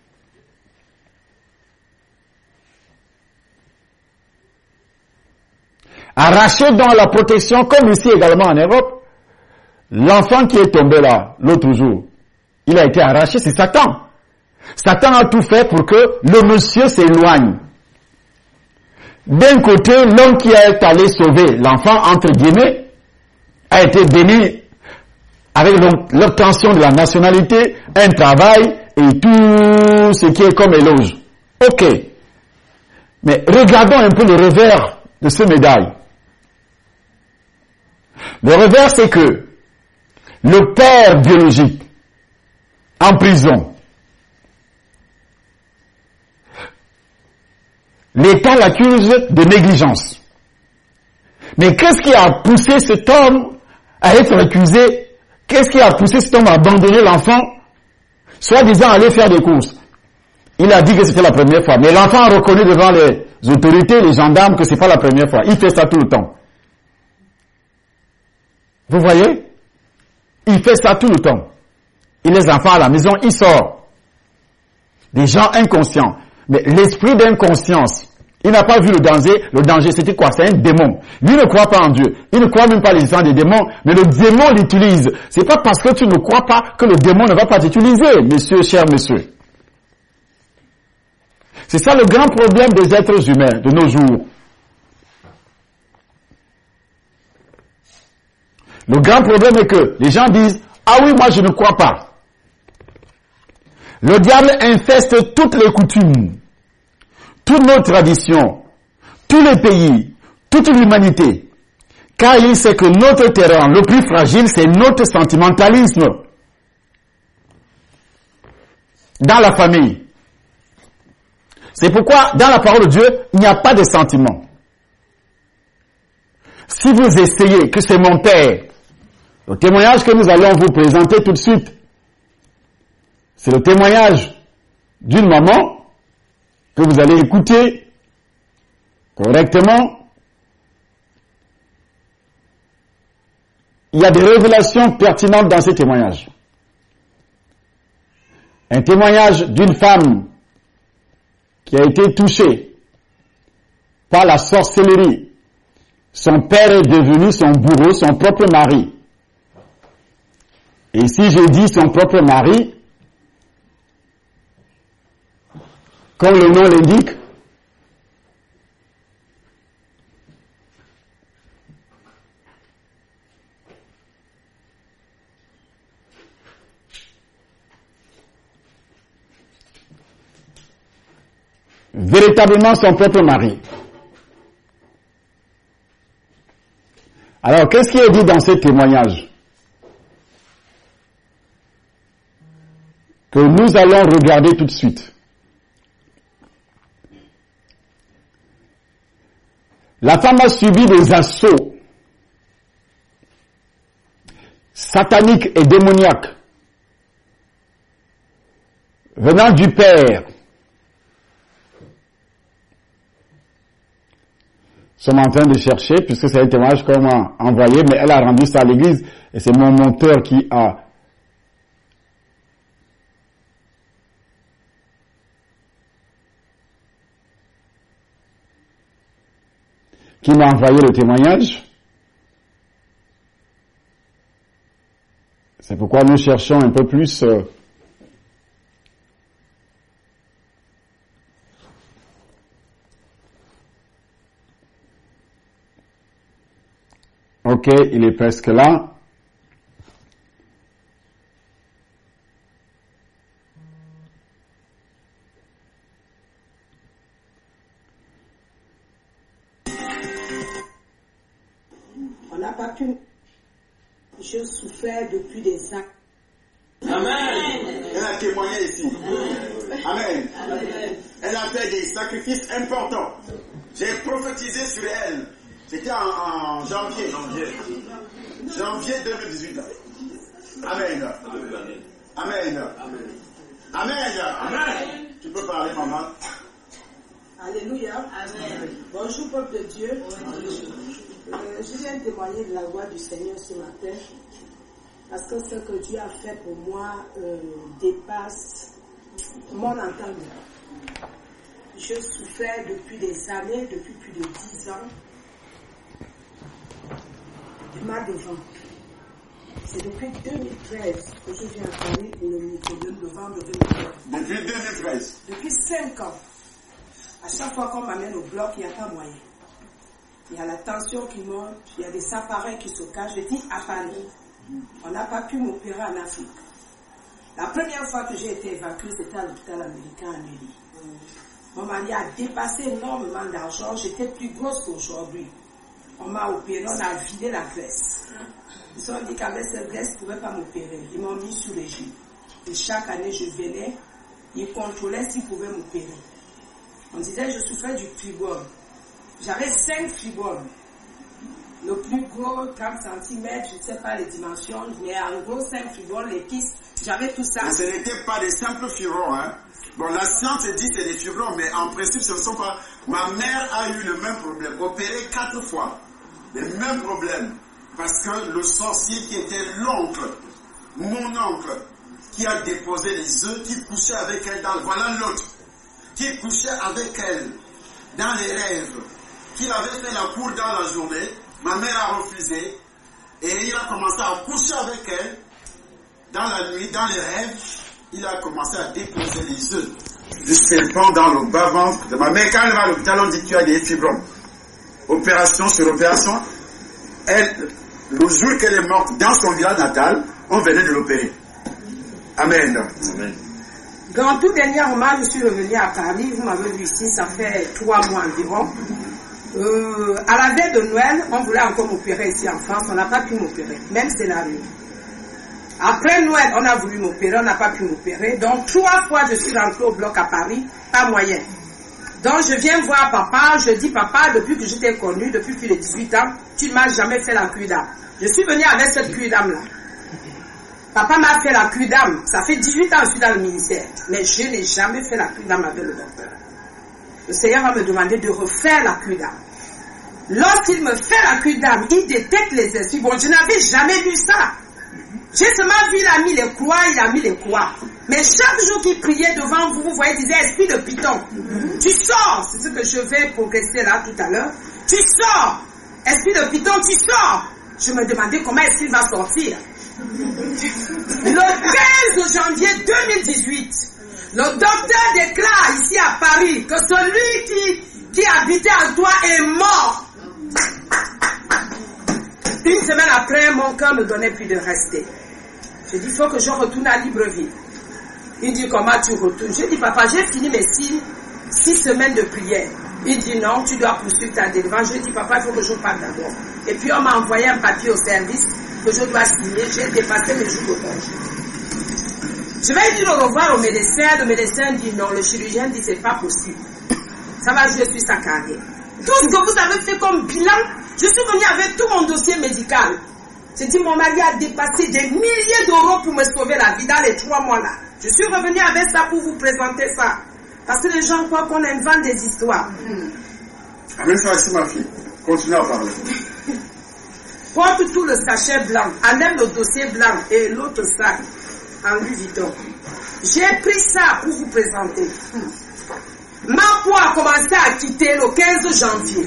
Arraché dans la protection, comme ici également en Europe, l'enfant qui est tombé là, l'autre jour, il a été arraché, c'est Satan. Satan a tout fait pour que le monsieur s'éloigne. D'un côté, l'homme qui est allé sauver l'enfant, entre guillemets, a été béni avec l'obtention de la nationalité, un travail et tout ce qui est comme éloge. Ok. Mais regardons un peu le revers de ce médaille. Le revers, c'est que le père biologique, en prison, l'État l'accuse de négligence. Mais qu'est-ce qui a poussé cet homme à être accusé? Qu'est-ce qui a poussé cet homme à abandonner l'enfant, soi-disant aller faire des courses? Il a dit que c'était la première fois. Mais l'enfant a reconnu devant les autorités, les gendarmes, que c'est pas la première fois. Il fait ça tout le temps. Vous voyez? Il fait ça tout le temps. Et les enfants à la maison, ils sortent. Des gens inconscients. Mais l'esprit d'inconscience, il n'a pas vu le danger. Le danger, c'était quoi? C'est un démon. Lui ne croit pas en Dieu. Il ne croit même pas l'existence des démons. Mais le démon l'utilise. C'est pas parce que tu ne crois pas que le démon ne va pas t'utiliser, monsieur, cher monsieur. C'est ça le grand problème des êtres humains de nos jours. Le grand problème est que les gens disent, ah oui, moi je ne crois pas. Le diable infeste toutes les coutumes, toutes nos traditions, tous les pays, toute l'humanité. Car il sait que notre terrain le plus fragile, c'est notre sentimentalisme. Dans la famille. C'est pourquoi, dans la parole de Dieu, il n'y a pas de sentiment. Si vous essayez, que c'est mon père, le témoignage que nous allons vous présenter tout de suite, c'est le témoignage d'une maman que vous allez écouter correctement. Il y a des révélations pertinentes dans ces témoignages. Un témoignage d'une femme qui a été touchée par la sorcellerie. Son père est devenu son bourreau, son propre mari. Et si je dis son propre mari, comme le nom l'indique, véritablement son propre mari. Alors, qu'est-ce qui est dit dans ce témoignage? Que nous allons regarder tout de suite. La femme a subi des assauts sataniques et démoniaques venant du père. Nous sommes en train de chercher, puisque c'est un témoignage qu'on m'a envoyé, mais elle a rendu ça à l'église, et c'est mon monteur qui m'a envoyé le témoignage. C'est pourquoi nous cherchons un peu plus Ok, il est presque là. On n'a pas pu. Je souffrais depuis des années. Amen. Elle a témoigné ici. Amen. Amen. Elle a fait des sacrifices importants. J'ai prophétisé sur elle. C'était en janvier 2018. Amen. Amen. Amen. Amen. Tu peux parler, maman. Alléluia. Amen. Bonjour, peuple de Dieu. Je viens témoigner de la voix du Seigneur ce matin. Parce que ce que Dieu a fait pour moi dépasse mon entendement. Je souffrais depuis des années, depuis plus de 10 ans. Du mal de ventre. C'est depuis 2013 que je viens parler pour le problème de ventre de 2013. Depuis 2013. Depuis 5 ans. À chaque fois qu'on m'amène au bloc, il n'y a pas moyen. Il y a la tension qui monte, il y a des appareils qui se cachent. Je dis appareils. On n'a pas pu m'opérer en Afrique. La première fois que j'ai été évacuée, c'était à l'hôpital américain à Neuilly. Mon mari a dépassé énormément d'argent. J'étais plus grosse qu'aujourd'hui. On m'a opéré, on a vidé la graisse. Ils ont dit qu'avec cette graisse, ils ne pouvaient pas m'opérer. Ils m'ont mis sous régime. Et chaque année, je venais, ils contrôlaient s'ils pouvaient m'opérer. On disait que je souffrais du fibrome. J'avais 5 fibromes. Le plus gros, 30 cm, je ne sais pas les dimensions, mais en gros, 5 fibromes, les pistes, j'avais tout ça. Mais ce n'était pas des simples fibromes, hein. Bon, la science dit que c'est des fibromes, mais en principe, ce ne sont pas. Ma mère a eu le même problème, opéré 4 fois. Les mêmes problèmes. Parce que le sorcier qui était l'oncle, mon oncle, qui a déposé les œufs, qui couchait avec elle dans le... Voilà l'autre. Qui couchait avec elle dans les rêves. Qu'il avait fait la cour dans la journée. Ma mère a refusé. Et il a commencé à coucher avec elle dans la nuit, dans les rêves. Il a commencé à déposer les œufs du serpent dans le bas-ventre de ma mère. Quand elle va à l'hôpital, on dit qu'il y a des fibromes. Opération sur opération. Elle, Le jour qu'elle est morte dans son village natal, on venait de l'opérer. Amen. Amen. Dans tout dernièrement, je suis revenue à Paris. Vous m'avez vu ici, ça fait 3 mois environ. À la veille de Noël, on voulait encore m'opérer ici en France. On n'a pas pu m'opérer. Même scénario. Après Noël, on a voulu m'opérer. On n'a pas pu m'opérer. Donc 3 fois, je suis rentrée au bloc à Paris. Pas moyen. Donc je viens voir papa. Je dis, papa, depuis que je t'ai connu, depuis plus de 18 ans, tu ne m'as jamais fait la cure d'âme. Je suis venue avec cette cure d'âme-là. Papa m'a fait la cure d'âme. Ça fait 18 ans que je suis dans le ministère. Mais je n'ai jamais fait la cure d'âme avec le docteur. Le Seigneur va me demander de refaire la cure d'âme. Lorsqu'il me fait la cure d'âme, il détecte les esprits. Bon, je n'avais jamais vu ça. J'ai seulement vu, il a mis les croix. Mais chaque jour qu'il priait devant vous, vous voyez, il disait, esprit de python. Tu sors. C'est ce que je vais progresser là tout à l'heure. Tu sors. Esprit de python, tu sors. Je me demandais comment est-ce qu'il va sortir. Le 15 janvier 2018, le docteur déclare ici à Paris que celui qui habitait en toi est mort. Une semaine après, mon cœur ne donnait plus de rester. J'ai dit, il faut que je retourne à Libreville. Il dit, comment tu retournes? J'ai dit, papa, j'ai fini mes 6 semaines de prière. Il dit, non, tu dois poursuivre ta délivrance. J'ai dit, papa, il faut que je parte d'abord. Et puis, on m'a envoyé un papier au service que je dois signer. J'ai dépassé mes jours de congé. Je vais dire au revoir au médecin. Le médecin dit non. Le chirurgien dit, c'est pas possible. Ça va jouer sur sa carrière. Tout ce que vous avez fait comme bilan, je suis venue avec tout mon dossier médical. J'ai dit, mon mari a dépassé des milliers d'euros pour me sauver la vie dans les 3 mois là. Je suis revenue avec ça pour vous présenter ça. Parce que les gens croient qu'on invente des histoires. Amène ça ici, ma fille. Continue à parler. Porte tout le sachet blanc. Enlève le dossier blanc et l'autre sac en Louis Vuitton. J'ai pris ça pour vous présenter. Ma peau a commencé à quitter le 15 janvier.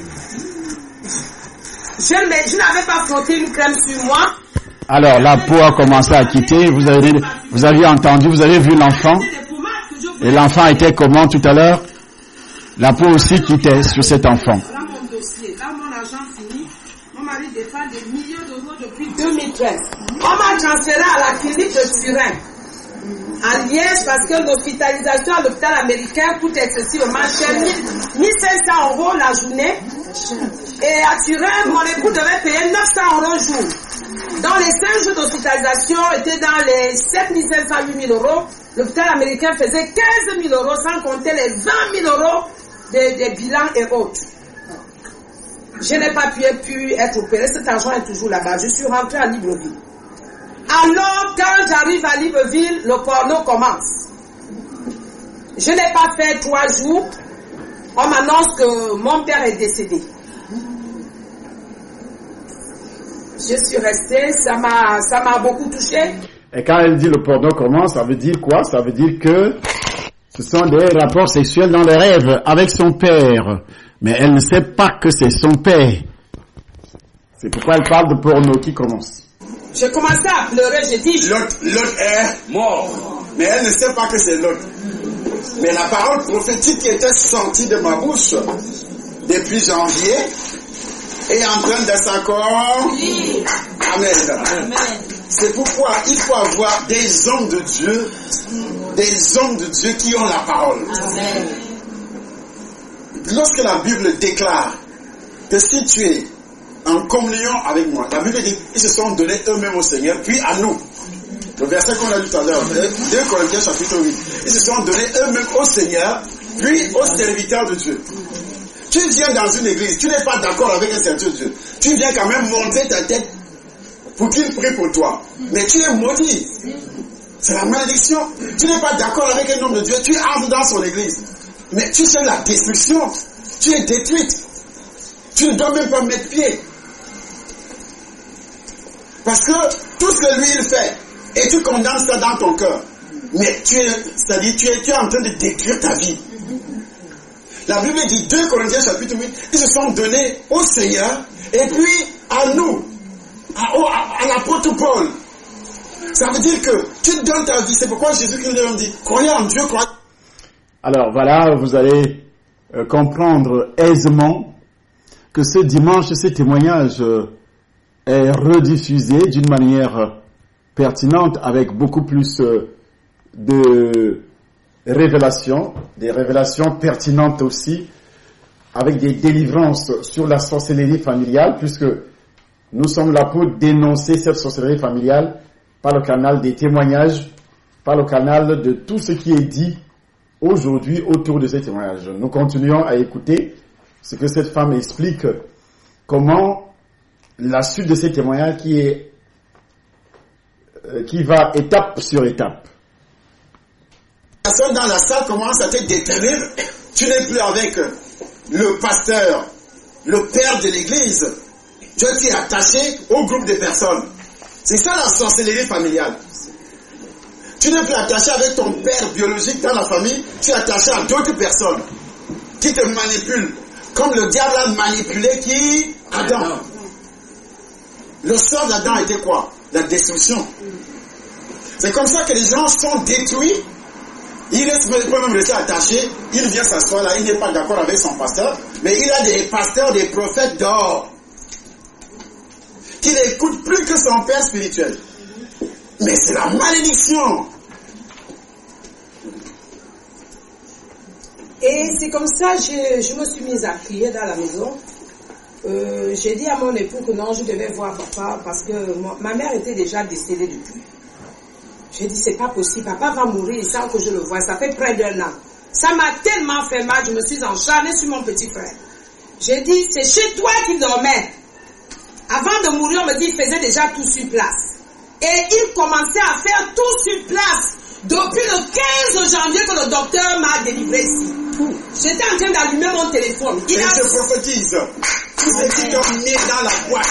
Je n'avais pas frotté une crème sur moi. Alors, la peau a commencé à quitter. Vous avez entendu, vous avez vu l'enfant. Et l'enfant était comment tout à l'heure? La peau aussi quittait sur cet enfant. Là, mon dossier, là, mon argent fini. Mon mari défend des millions d'euros depuis 2013. On m'a transféré à la clinique de Turin, à Liège, parce que l'hospitalisation à l'hôpital américain coûte excessivement cher, 1500 euros la journée. Et à Turin, mon époux devait payer 900 euros le jour. Dans les 5 jours d'hospitalisation, étaient dans les 7500 à 8 000 euros. L'hôpital américain faisait 15 000 euros, sans compter les 20 000 euros des bilans et autres. Je n'ai pas pu être opéré. Cet argent est toujours là-bas. Je suis rentré à Libreville. Alors, quand j'arrive à Libreville, le porno commence. Je n'ai pas fait 3 jours. On m'annonce que mon père est décédé. Je suis restée, ça m'a beaucoup touchée. Et quand elle dit le porno commence, ça veut dire quoi? Ça veut dire que ce sont des rapports sexuels dans les rêves avec son père. Mais elle ne sait pas que c'est son père. C'est pourquoi elle parle de porno qui commence. J'ai commencé à pleurer, j'ai dit... L'autre est mort. Mais elle ne sait pas que c'est l'autre. Mais la parole prophétique qui était sortie de ma bouche depuis janvier est en train de s'accomplir. Amen. Amen. C'est pourquoi il faut avoir des hommes de Dieu qui ont la parole. Amen. Lorsque la Bible déclare que si tu es en communion avec moi, la Bible dit ils se sont donnés eux-mêmes au Seigneur, puis à nous. Le verset qu'on a lu tout à l'heure, 2 Corinthiens chapitre 8. Ils se sont donnés eux-mêmes au Seigneur, puis aux serviteurs de Dieu. Tu viens dans une église, tu n'es pas d'accord avec un serviteur de Dieu. Tu viens quand même monter ta tête pour qu'il prie pour toi. Mais tu es maudit. C'est la malédiction. Tu n'es pas d'accord avec un homme de Dieu, tu entres dans son église. Mais tu sais la destruction. Tu es détruite. Tu ne dois même pas mettre pied. Parce que tout ce que lui il fait, et tu condamnes ça dans ton cœur. Mais tu es en train de détruire ta vie. La Bible dit 2 Corinthiens chapitre 8, ils se sont donnés au Seigneur et puis à nous, à l'apôtre Paul. Ça veut dire que tu donnes ta vie. C'est pourquoi Jésus-Christ leur dit, croyez en Dieu, croyez. Alors voilà, vous allez comprendre aisément que ce dimanche, ce témoignage est rediffusé d'une manière pertinente avec beaucoup plus de révélations, des révélations pertinentes aussi, avec des délivrances sur la sorcellerie familiale, puisque nous sommes là pour dénoncer cette sorcellerie familiale par le canal des témoignages, par le canal de tout ce qui est dit aujourd'hui autour de ces témoignages. Nous continuons à écouter ce que cette femme explique, comment la suite de ces témoignages qui va étape sur étape. La personne dans la salle commence à te détenir, tu n'es plus avec le pasteur, le père de l'église, tu es attaché au groupe de personnes. C'est ça la sorcellerie familiale. Tu n'es plus attaché avec ton père biologique dans la famille, tu es attaché à d'autres personnes qui te manipulent, comme le diable a manipulé qui? Adam. Le sort d'Adam était quoi? La destruction. C'est comme ça que les gens sont détruits. Il peut même rester attaché, il vient s'asseoir là, il n'est pas d'accord avec son pasteur, mais il a des pasteurs, des prophètes dehors, qui n'écoutent plus que son père spirituel. Mais c'est la malédiction. Et c'est comme ça que je me suis mise à crier dans la maison. J'ai dit à mon époux que non, je devais voir papa parce que ma mère était déjà décédée depuis. J'ai dit, c'est pas possible, papa va mourir sans que je le voie. Ça fait près d'1 an. Ça m'a tellement fait mal, je me suis encharnée sur mon petit frère. J'ai dit, c'est chez toi qu'il dormait. Avant de mourir, on me dit, il faisait déjà tout sur place. Et il commençait à faire tout sur place. Depuis le 15 janvier que le docteur m'a délivré ici. J'étais en train d'allumer mon téléphone. Il a... Je prophétise. Tous ceux qui ont mis dans la boîte,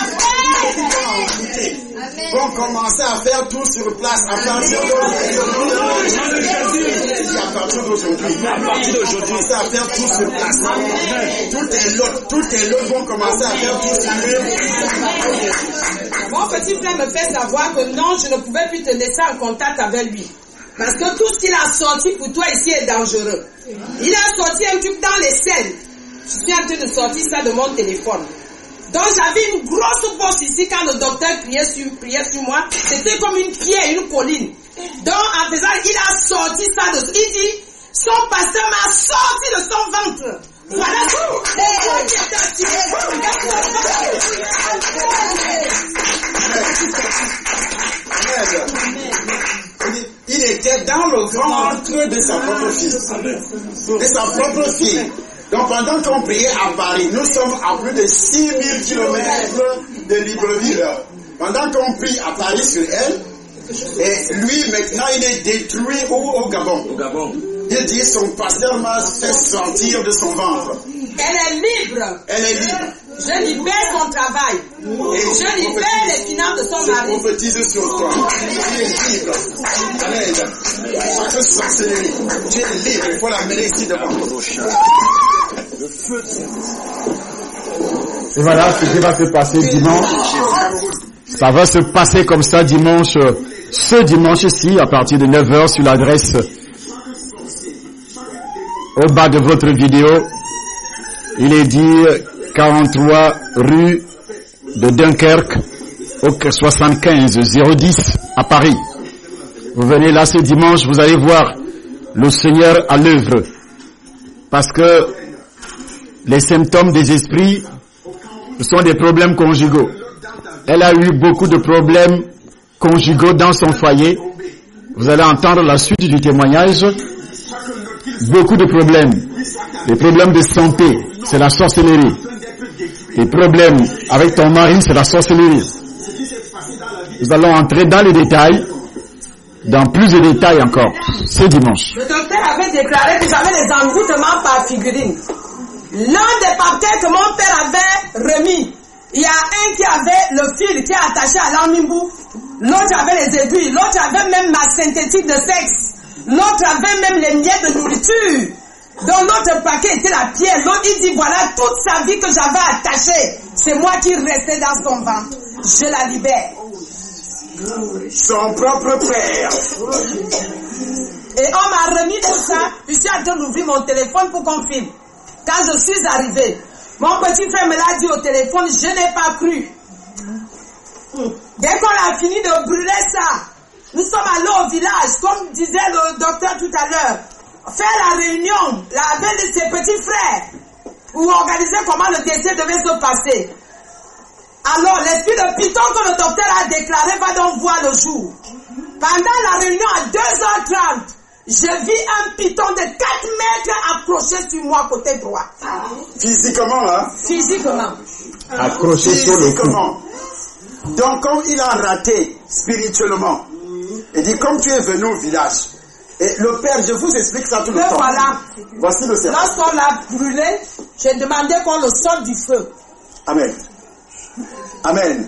vont commencer à faire tout sur place. À partir d'aujourd'hui, commencer à faire tout sur place. Toutes les lots vont commencer à faire tout sur place. Mon petit frère me fait savoir que non, je ne pouvais plus te laisser en contact avec lui. Parce que tout ce qu'il a sorti pour toi ici est dangereux. Il a sorti un truc dans les selles. Je suis en train de sortir ça de mon téléphone. Donc j'avais une grosse poche ici quand le docteur priait sur moi. C'était comme une pierre, une colline. Donc en faisant, il a sorti ça de... Il dit, son pasteur m'a sorti de son ventre. Voilà tout. Il était dans le ventre de sa propre fille. De sa propre fille. Donc pendant qu'on priait à Paris, nous sommes à plus de 6000 km de Libreville. Pendant qu'on prie à Paris sur elle, et lui maintenant il est détruit au Gabon. Au Gabon. Il dit, son pasteur m'a fait sortir de son ventre. Elle est libre. Elle est libre. Je libère son travail. Et je libère les finances de son mari. Je prophétise sur toi. Tu es libre. Amen. Pas que sorcellerie. Tu es libre. Il faut la mener ici devant. Le feu. Et voilà ce qui va se passer dimanche. Ça va se passer comme ça dimanche. Ce dimanche-ci, à partir de 9h, sur l'adresse au bas de votre vidéo. Il est dit 43 rue de Dunkerque au 75 010 à Paris. Vous venez là ce dimanche, vous allez voir le Seigneur à l'œuvre. Parce que les symptômes des esprits, ce sont des problèmes conjugaux. Elle a eu beaucoup de problèmes conjugaux dans son foyer. Vous allez entendre la suite du témoignage. Beaucoup de problèmes. Les problèmes de santé, c'est la sorcellerie. Les problèmes avec ton mari, c'est la sorcellerie. Nous allons entrer dans les détails, dans plus de détails encore, ce dimanche. Le docteur avait déclaré que j'avais des envoûtements par figurine. L'un des paquets que mon père avait remis, il y a un qui avait le fil qui est attaché à l'ennimbou, l'autre avait les aiguilles, l'autre avait même ma synthétique de sexe, l'autre avait même les miettes de nourriture. Donc l'autre paquet était la pierre. L'autre il dit voilà toute sa vie que j'avais attachée. C'est moi qui restais dans son ventre. Je la libère. Son propre père. Et on m'a remis tout ça. Je suis en train d'ouvrir mon téléphone pour qu'on filme. Quand je suis arrivé, mon petit frère me l'a dit au téléphone, je n'ai pas cru. Dès qu'on a fini de brûler ça, nous sommes allés au village, comme disait le docteur tout à l'heure, faire la réunion avec ses petits frères pour organiser comment le décès devait se passer. Alors, l'esprit de python que le docteur a déclaré va donc voir le jour. Pendant la réunion à 2h30, je vis un python de 4 mètres accroché sur moi côté droit. Physiquement, là? Physiquement. Accroché sur le cou. Donc, comme il a raté spirituellement, il dit, comme tu es venu au village, et le Père, je vous explique ça tout le temps. Voilà. Voici le serment. Lorsqu'on l'a brûlé, j'ai demandé qu'on le sorte du feu. Amen. Amen.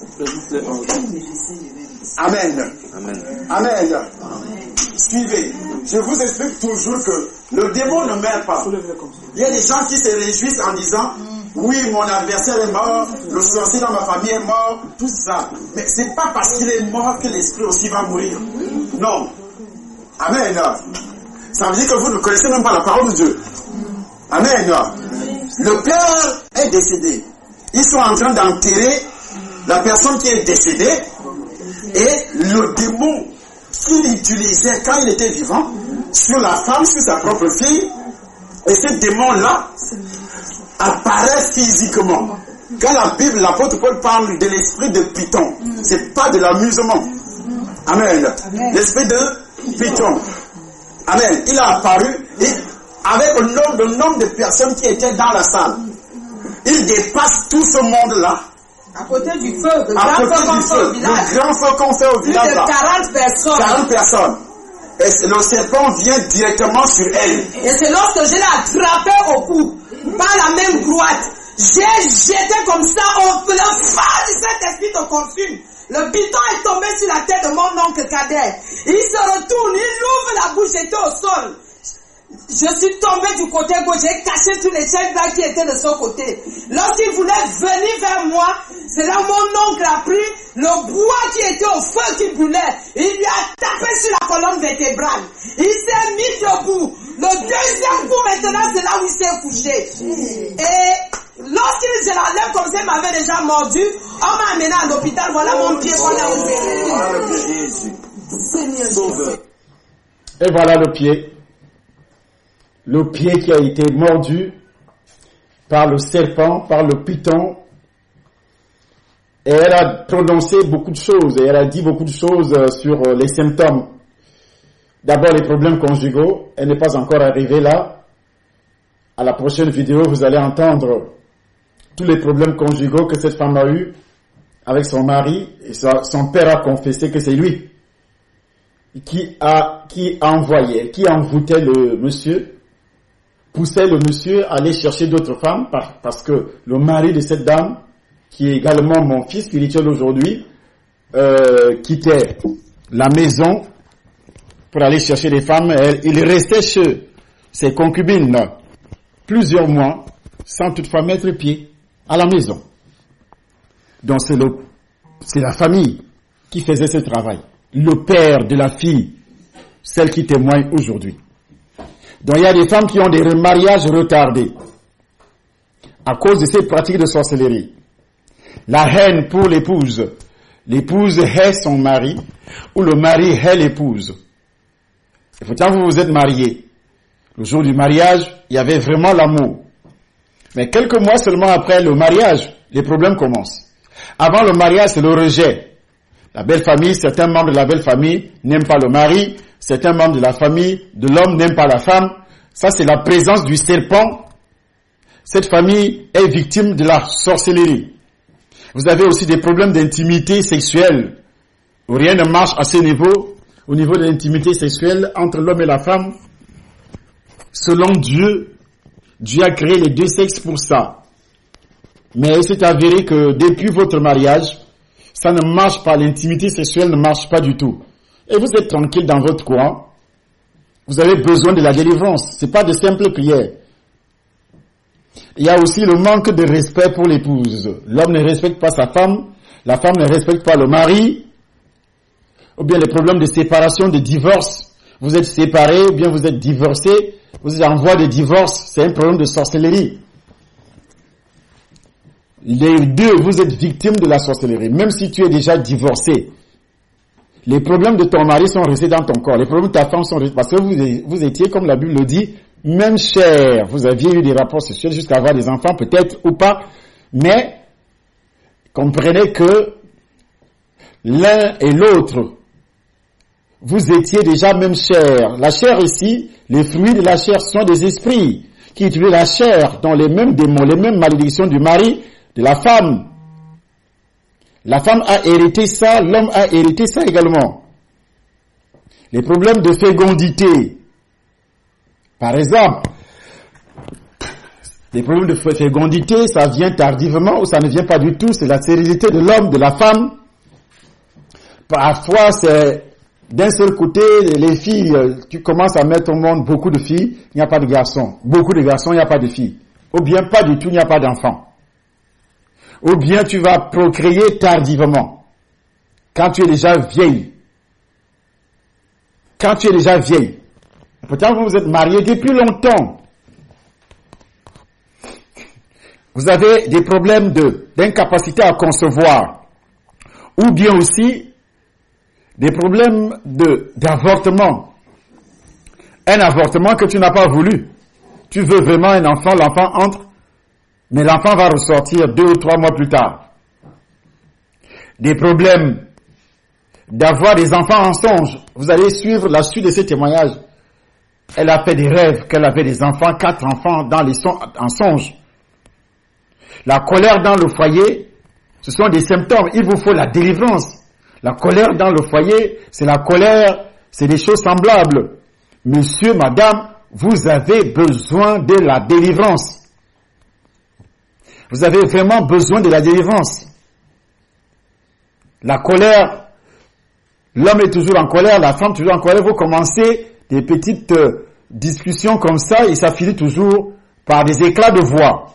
Amen. Amen. Suivez. Je vous explique toujours que le démon ne meurt pas. Il y a des gens qui se réjouissent en disant, oui, mon adversaire est mort, le sorcier dans ma famille est mort, tout ça. Mais ce n'est pas parce qu'il est mort que l'esprit aussi va mourir. Non. Amen. Ça veut dire que vous ne connaissez même pas la parole de Dieu. Amen. Le père est décédé. Ils sont en train d'enterrer la personne qui est décédée et le démon qu'il utilisait quand il était vivant sur la femme, sur sa propre fille, et ce démon-là apparaît physiquement. Quand la Bible, l'apôtre Paul parle de l'esprit de Python, c'est pas de l'amusement. Amen. L'esprit de Python. Amen. Il a apparu et avec le nombre de personnes qui étaient dans la salle. Il dépasse tout ce monde-là. À côté du feu, le grand feu qu'on fait au village. Plus de 40 personnes. 40 personnes. Et le serpent vient directement sur elle. Et c'est lorsque je l'ai attrapé au cou, par la même droite, j'ai jeté comme ça au le phare du Saint-Esprit te consume. Le python est tombé sur la tête de mon oncle Kader. Il se retourne, il ouvre la bouche, j'étais au sol. Je suis tombé du côté gauche, j'ai caché tous les chefs là qui étaient de son côté. Lorsqu'il voulait venir vers moi, c'est là mon oncle a pris le bois qui était au feu qui brûlait. Il lui a tapé sur la colonne vertébrale. Il s'est mis debout. Le deuxième coup maintenant, c'est là où il s'est couché. Et lorsqu'il se la lève comme ça, il m'avait déjà mordu. On m'a amené à l'hôpital. Voilà mon pied qu'on a opéré. Et voilà le pied. Le pied qui a été mordu par le serpent, par le python. Et elle a prononcé beaucoup de choses, et elle a dit beaucoup de choses sur les symptômes. D'abord les problèmes conjugaux, elle n'est pas encore arrivée là. À la prochaine vidéo, vous allez entendre tous les problèmes conjugaux que cette femme a eu avec son mari, et son père a confessé que c'est lui qui envoûtait le monsieur, poussait le monsieur à aller chercher d'autres femmes parce que le mari de cette dame, qui est également mon fils spirituel aujourd'hui, quittait la maison pour aller chercher des femmes. Il restait chez ses concubines plusieurs mois sans toutefois mettre pied à la maison. Donc c'est la famille qui faisait ce travail. Le père de la fille, celle qui témoigne aujourd'hui. Donc il y a des femmes qui ont des mariages retardés à cause de ces pratiques de sorcellerie. La haine pour l'épouse. L'épouse hait son mari ou le mari hait l'épouse. Et pourtant vous vous êtes mariés. Le jour du mariage, il y avait vraiment l'amour. Mais quelques mois seulement après le mariage, les problèmes commencent. Avant le mariage, c'est le rejet. La belle famille, certains membres de la belle famille n'aiment pas le mari, certains membres de la famille de l'homme n'aiment pas la femme. Ça, c'est la présence du serpent. Cette famille est victime de la sorcellerie. Vous avez aussi des problèmes d'intimité sexuelle, où rien ne marche à ce niveau, au niveau de l'intimité sexuelle entre l'homme et la femme. Selon Dieu, Dieu a créé les deux sexes pour ça. Mais il s'est avéré que depuis votre mariage, ça ne marche pas, l'intimité sexuelle ne marche pas du tout. Et vous êtes tranquille dans votre coin. Vous avez besoin de la délivrance. C'est pas de simples prières. Il y a aussi le manque de respect pour l'épouse. L'homme ne respecte pas sa femme, la femme ne respecte pas le mari. Ou bien les problèmes de séparation, de divorce. Vous êtes séparés, ou bien vous êtes divorcés, vous êtes en voie de divorce. C'est un problème de sorcellerie. les deux, vous êtes victimes de la sorcellerie. Même si tu es déjà divorcé, les problèmes de ton mari sont restés dans ton corps. Les problèmes de ta femme sont restés parce que vous étiez, comme la Bible le dit, même chair. Vous aviez eu des rapports sexuels jusqu'à avoir des enfants, peut-être ou pas. Mais comprenez que l'un et l'autre, vous étiez déjà même chair. La chair ici, les fruits de la chair sont des esprits qui utilisent la chair dans les mêmes démons, les mêmes malédictions du mari, de la femme. La femme a hérité ça, l'homme a hérité ça également. Les problèmes de fécondité. Par exemple, les problèmes de fécondité, ça vient tardivement ou ça ne vient pas du tout. C'est la stérilité de l'homme, de la femme. Parfois, c'est d'un seul côté, les filles, tu commences à mettre au monde beaucoup de filles, il n'y a pas de garçons. Beaucoup de garçons, il n'y a pas de filles. Ou bien pas du tout, il n'y a pas d'enfants. Ou bien tu vas procréer tardivement, quand tu es déjà vieille. Quand tu es déjà vieille. Pourtant, vous êtes mariés depuis longtemps. Vous avez des problèmes d'incapacité à concevoir. Ou bien aussi, des problèmes d'avortement. Un avortement que tu n'as pas voulu. Tu veux vraiment un enfant, l'enfant entre. Mais l'enfant va ressortir 2 ou 3 mois plus tard. Des problèmes d'avoir des enfants en songe. Vous allez suivre la suite de ces témoignages. Elle a fait des rêves qu'elle avait des enfants, 4 enfants en songe. La colère dans le foyer, ce sont des symptômes. Il vous faut la délivrance. La colère dans le foyer, c'est la colère, c'est des choses semblables. Monsieur, madame, vous avez besoin de la délivrance. Vous avez vraiment besoin de la délivrance. La colère, l'homme est toujours en colère, la femme toujours en colère. Vous commencez des petites discussions comme ça et ça finit toujours par des éclats de voix.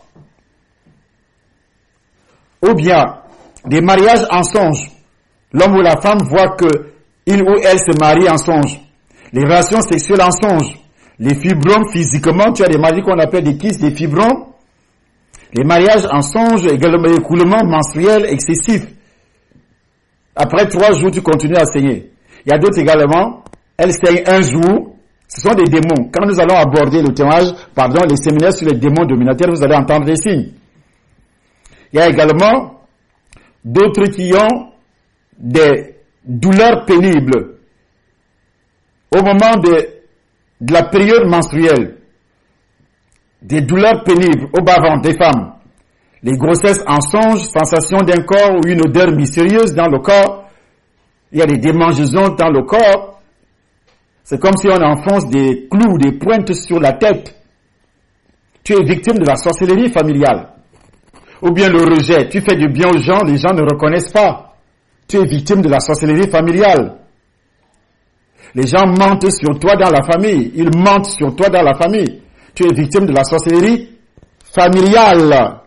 Ou bien, des mariages en songe. L'homme ou la femme voit que il ou elle se marie en songe. Les relations sexuelles en songe. Les fibromes physiquement, tu as des maladies qu'on appelle des kystes, des fibromes. Les mariages en songe, également l'écoulement menstruel excessif. Après 3 jours, tu continues à saigner. Il y a d'autres également, elles saignent un jour. Ce sont des démons. Quand nous allons aborder le témoignage, les séminaires sur les démons dominateurs, vous allez entendre des signes. Il y a également d'autres qui ont des douleurs pénibles au moment de la période menstruelle. Des douleurs pénibles au bas-ventre des femmes. Les grossesses en songe, sensation d'un corps ou une odeur mystérieuse dans le corps. Il y a des démangeaisons dans le corps. C'est comme si on enfonce des clous, des pointes sur la tête. Tu es victime de la sorcellerie familiale. Ou bien le rejet. Tu fais du bien aux gens, les gens ne reconnaissent pas. Tu es victime de la sorcellerie familiale. Les gens mentent sur toi dans la famille. Ils mentent sur toi dans la famille. Tu es victime de la sorcellerie familiale.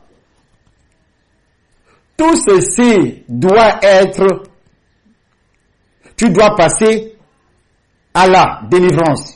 Tout ceci doit être, tu dois passer à la délivrance.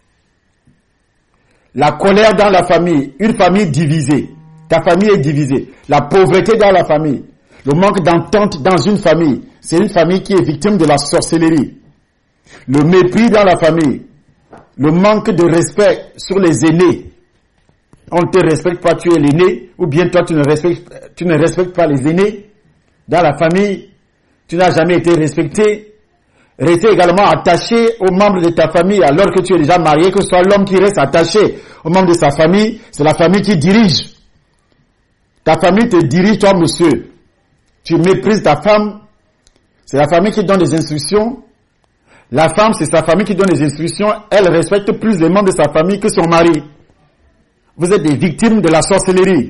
La colère dans la famille, une famille divisée. Ta famille est divisée. La pauvreté dans la famille. Le manque d'entente dans une famille. C'est une famille qui est victime de la sorcellerie. Le mépris dans la famille. Le manque de respect sur les aînés. On ne te respecte pas, tu es l'aîné, ou bien toi tu ne respectes pas les aînés. Dans la famille, tu n'as jamais été respecté. Rester également attaché aux membres de ta famille alors que tu es déjà marié, que ce soit l'homme qui reste attaché aux membres de sa famille, c'est la famille qui dirige. Ta famille te dirige, toi monsieur. Tu méprises ta femme, c'est la famille qui donne des instructions. La femme, c'est sa famille qui donne des instructions. Elle respecte plus les membres de sa famille que son mari. Vous êtes des victimes de la sorcellerie.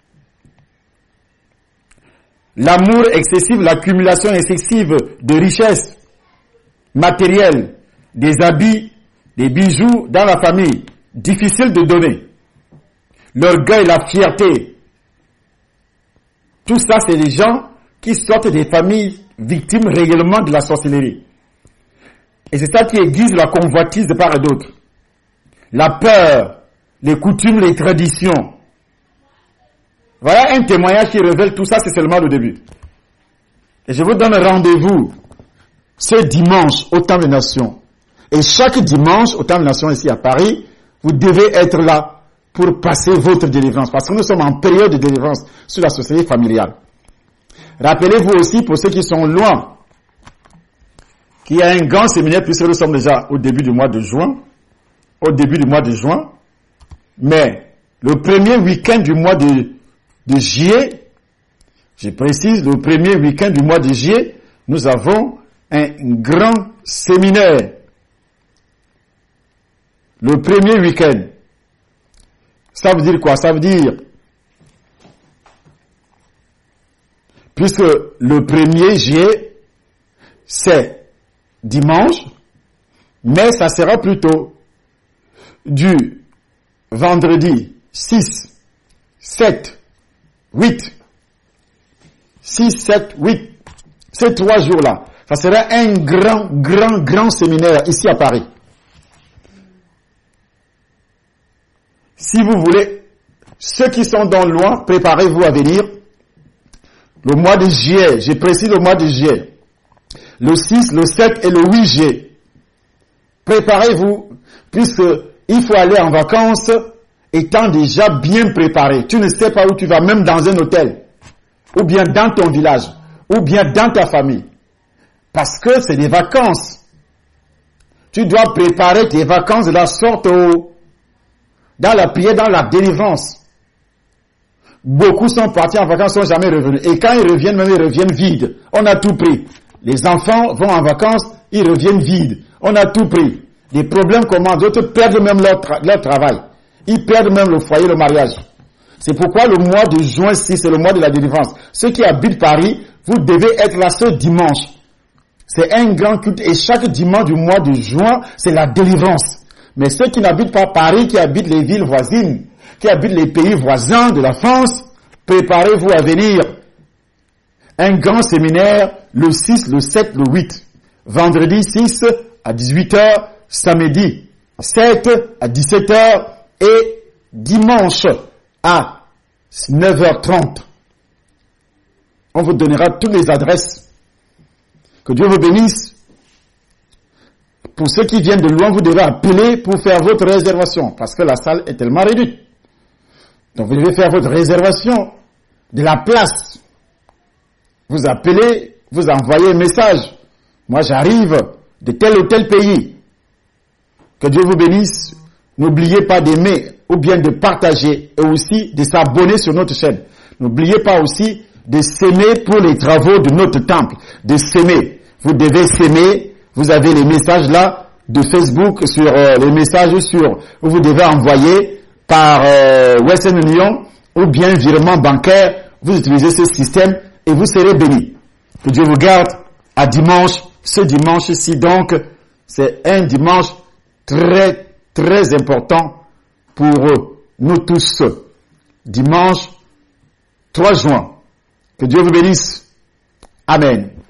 L'amour excessif, l'accumulation excessive de richesses matérielles, des habits, des bijoux dans la famille, difficile de donner. L'orgueil, la fierté. Tout ça, c'est des gens qui sortent des familles victimes réellement de la sorcellerie. Et c'est ça qui aiguise la convoitise de part et d'autre. La peur, les coutumes, les traditions. Voilà un témoignage qui révèle tout ça, c'est seulement le début. Et je vous donne rendez-vous ce dimanche au Temple des Nations. Et chaque dimanche au Temple des Nations ici à Paris, vous devez être là pour passer votre délivrance. Parce que nous sommes en période de délivrance sur la société familiale. Rappelez-vous aussi, pour ceux qui sont loin, qu'il y a un grand séminaire, puisque nous sommes déjà au début du mois de juin. Mais le premier week-end du mois de juillet, je précise, le premier week-end du mois de juillet, nous avons un grand séminaire. Le premier week-end. Ça veut dire quoi? Ça veut dire, puisque le 1er juillet, c'est dimanche, mais ça sera plutôt du vendredi 6, 7, 8. 6, 7, 8. Ces 3 jours-là, ça sera un grand séminaire ici à Paris. Si vous voulez, ceux qui sont dans le loin, préparez-vous à venir. Le mois de juillet, je précise le mois de juillet. Le 6, le 7 et le 8 juillet. Préparez-vous, puisqu'il faut aller en vacances étant déjà bien préparé. Tu ne sais pas où tu vas, même dans un hôtel, ou bien dans ton village, ou bien dans ta famille. Parce que c'est des vacances. Tu dois préparer tes vacances de la sorte dans la prière, dans la délivrance. Beaucoup sont partis en vacances, sont jamais revenus. Et quand ils reviennent, même ils reviennent vides. On a tout pris. Les enfants vont en vacances, ils reviennent vides. On a tout pris. Des problèmes commencent. D'autres perdent même leur travail. Ils perdent même le foyer, le mariage. C'est pourquoi le mois de juin, si c'est le mois de la délivrance. Ceux qui habitent Paris, vous devez être là ce dimanche. C'est un grand culte et chaque dimanche du mois de juin, c'est la délivrance. Mais ceux qui n'habitent pas Paris, qui habitent les villes voisines, qui habitent les pays voisins de la France, préparez-vous à venir. Un grand séminaire le 6, le 7, le 8. Vendredi 6 à 18h, samedi 7 à 17h et dimanche à 9h30. On vous donnera toutes les adresses. Que Dieu vous bénisse. Pour ceux qui viennent de loin, vous devez appeler pour faire votre réservation, parce que la salle est tellement réduite. Donc vous devez faire votre réservation de la place. Vous appelez, vous envoyez un message. Moi j'arrive de tel ou tel pays. Que Dieu vous bénisse. N'oubliez pas d'aimer ou bien de partager et aussi de s'abonner sur notre chaîne. N'oubliez pas aussi de s'aimer pour les travaux de notre temple. De s'aimer. Vous devez s'aimer. Vous avez les messages là de Facebook sur les messages sur où vous devez envoyer par Western Union ou bien virement bancaire. Vous utilisez ce système et vous serez bénis. Que Dieu vous garde. À dimanche. Ce dimanche-ci donc, c'est un dimanche très important pour nous tous. Dimanche 3 juin. Que Dieu vous bénisse. Amen.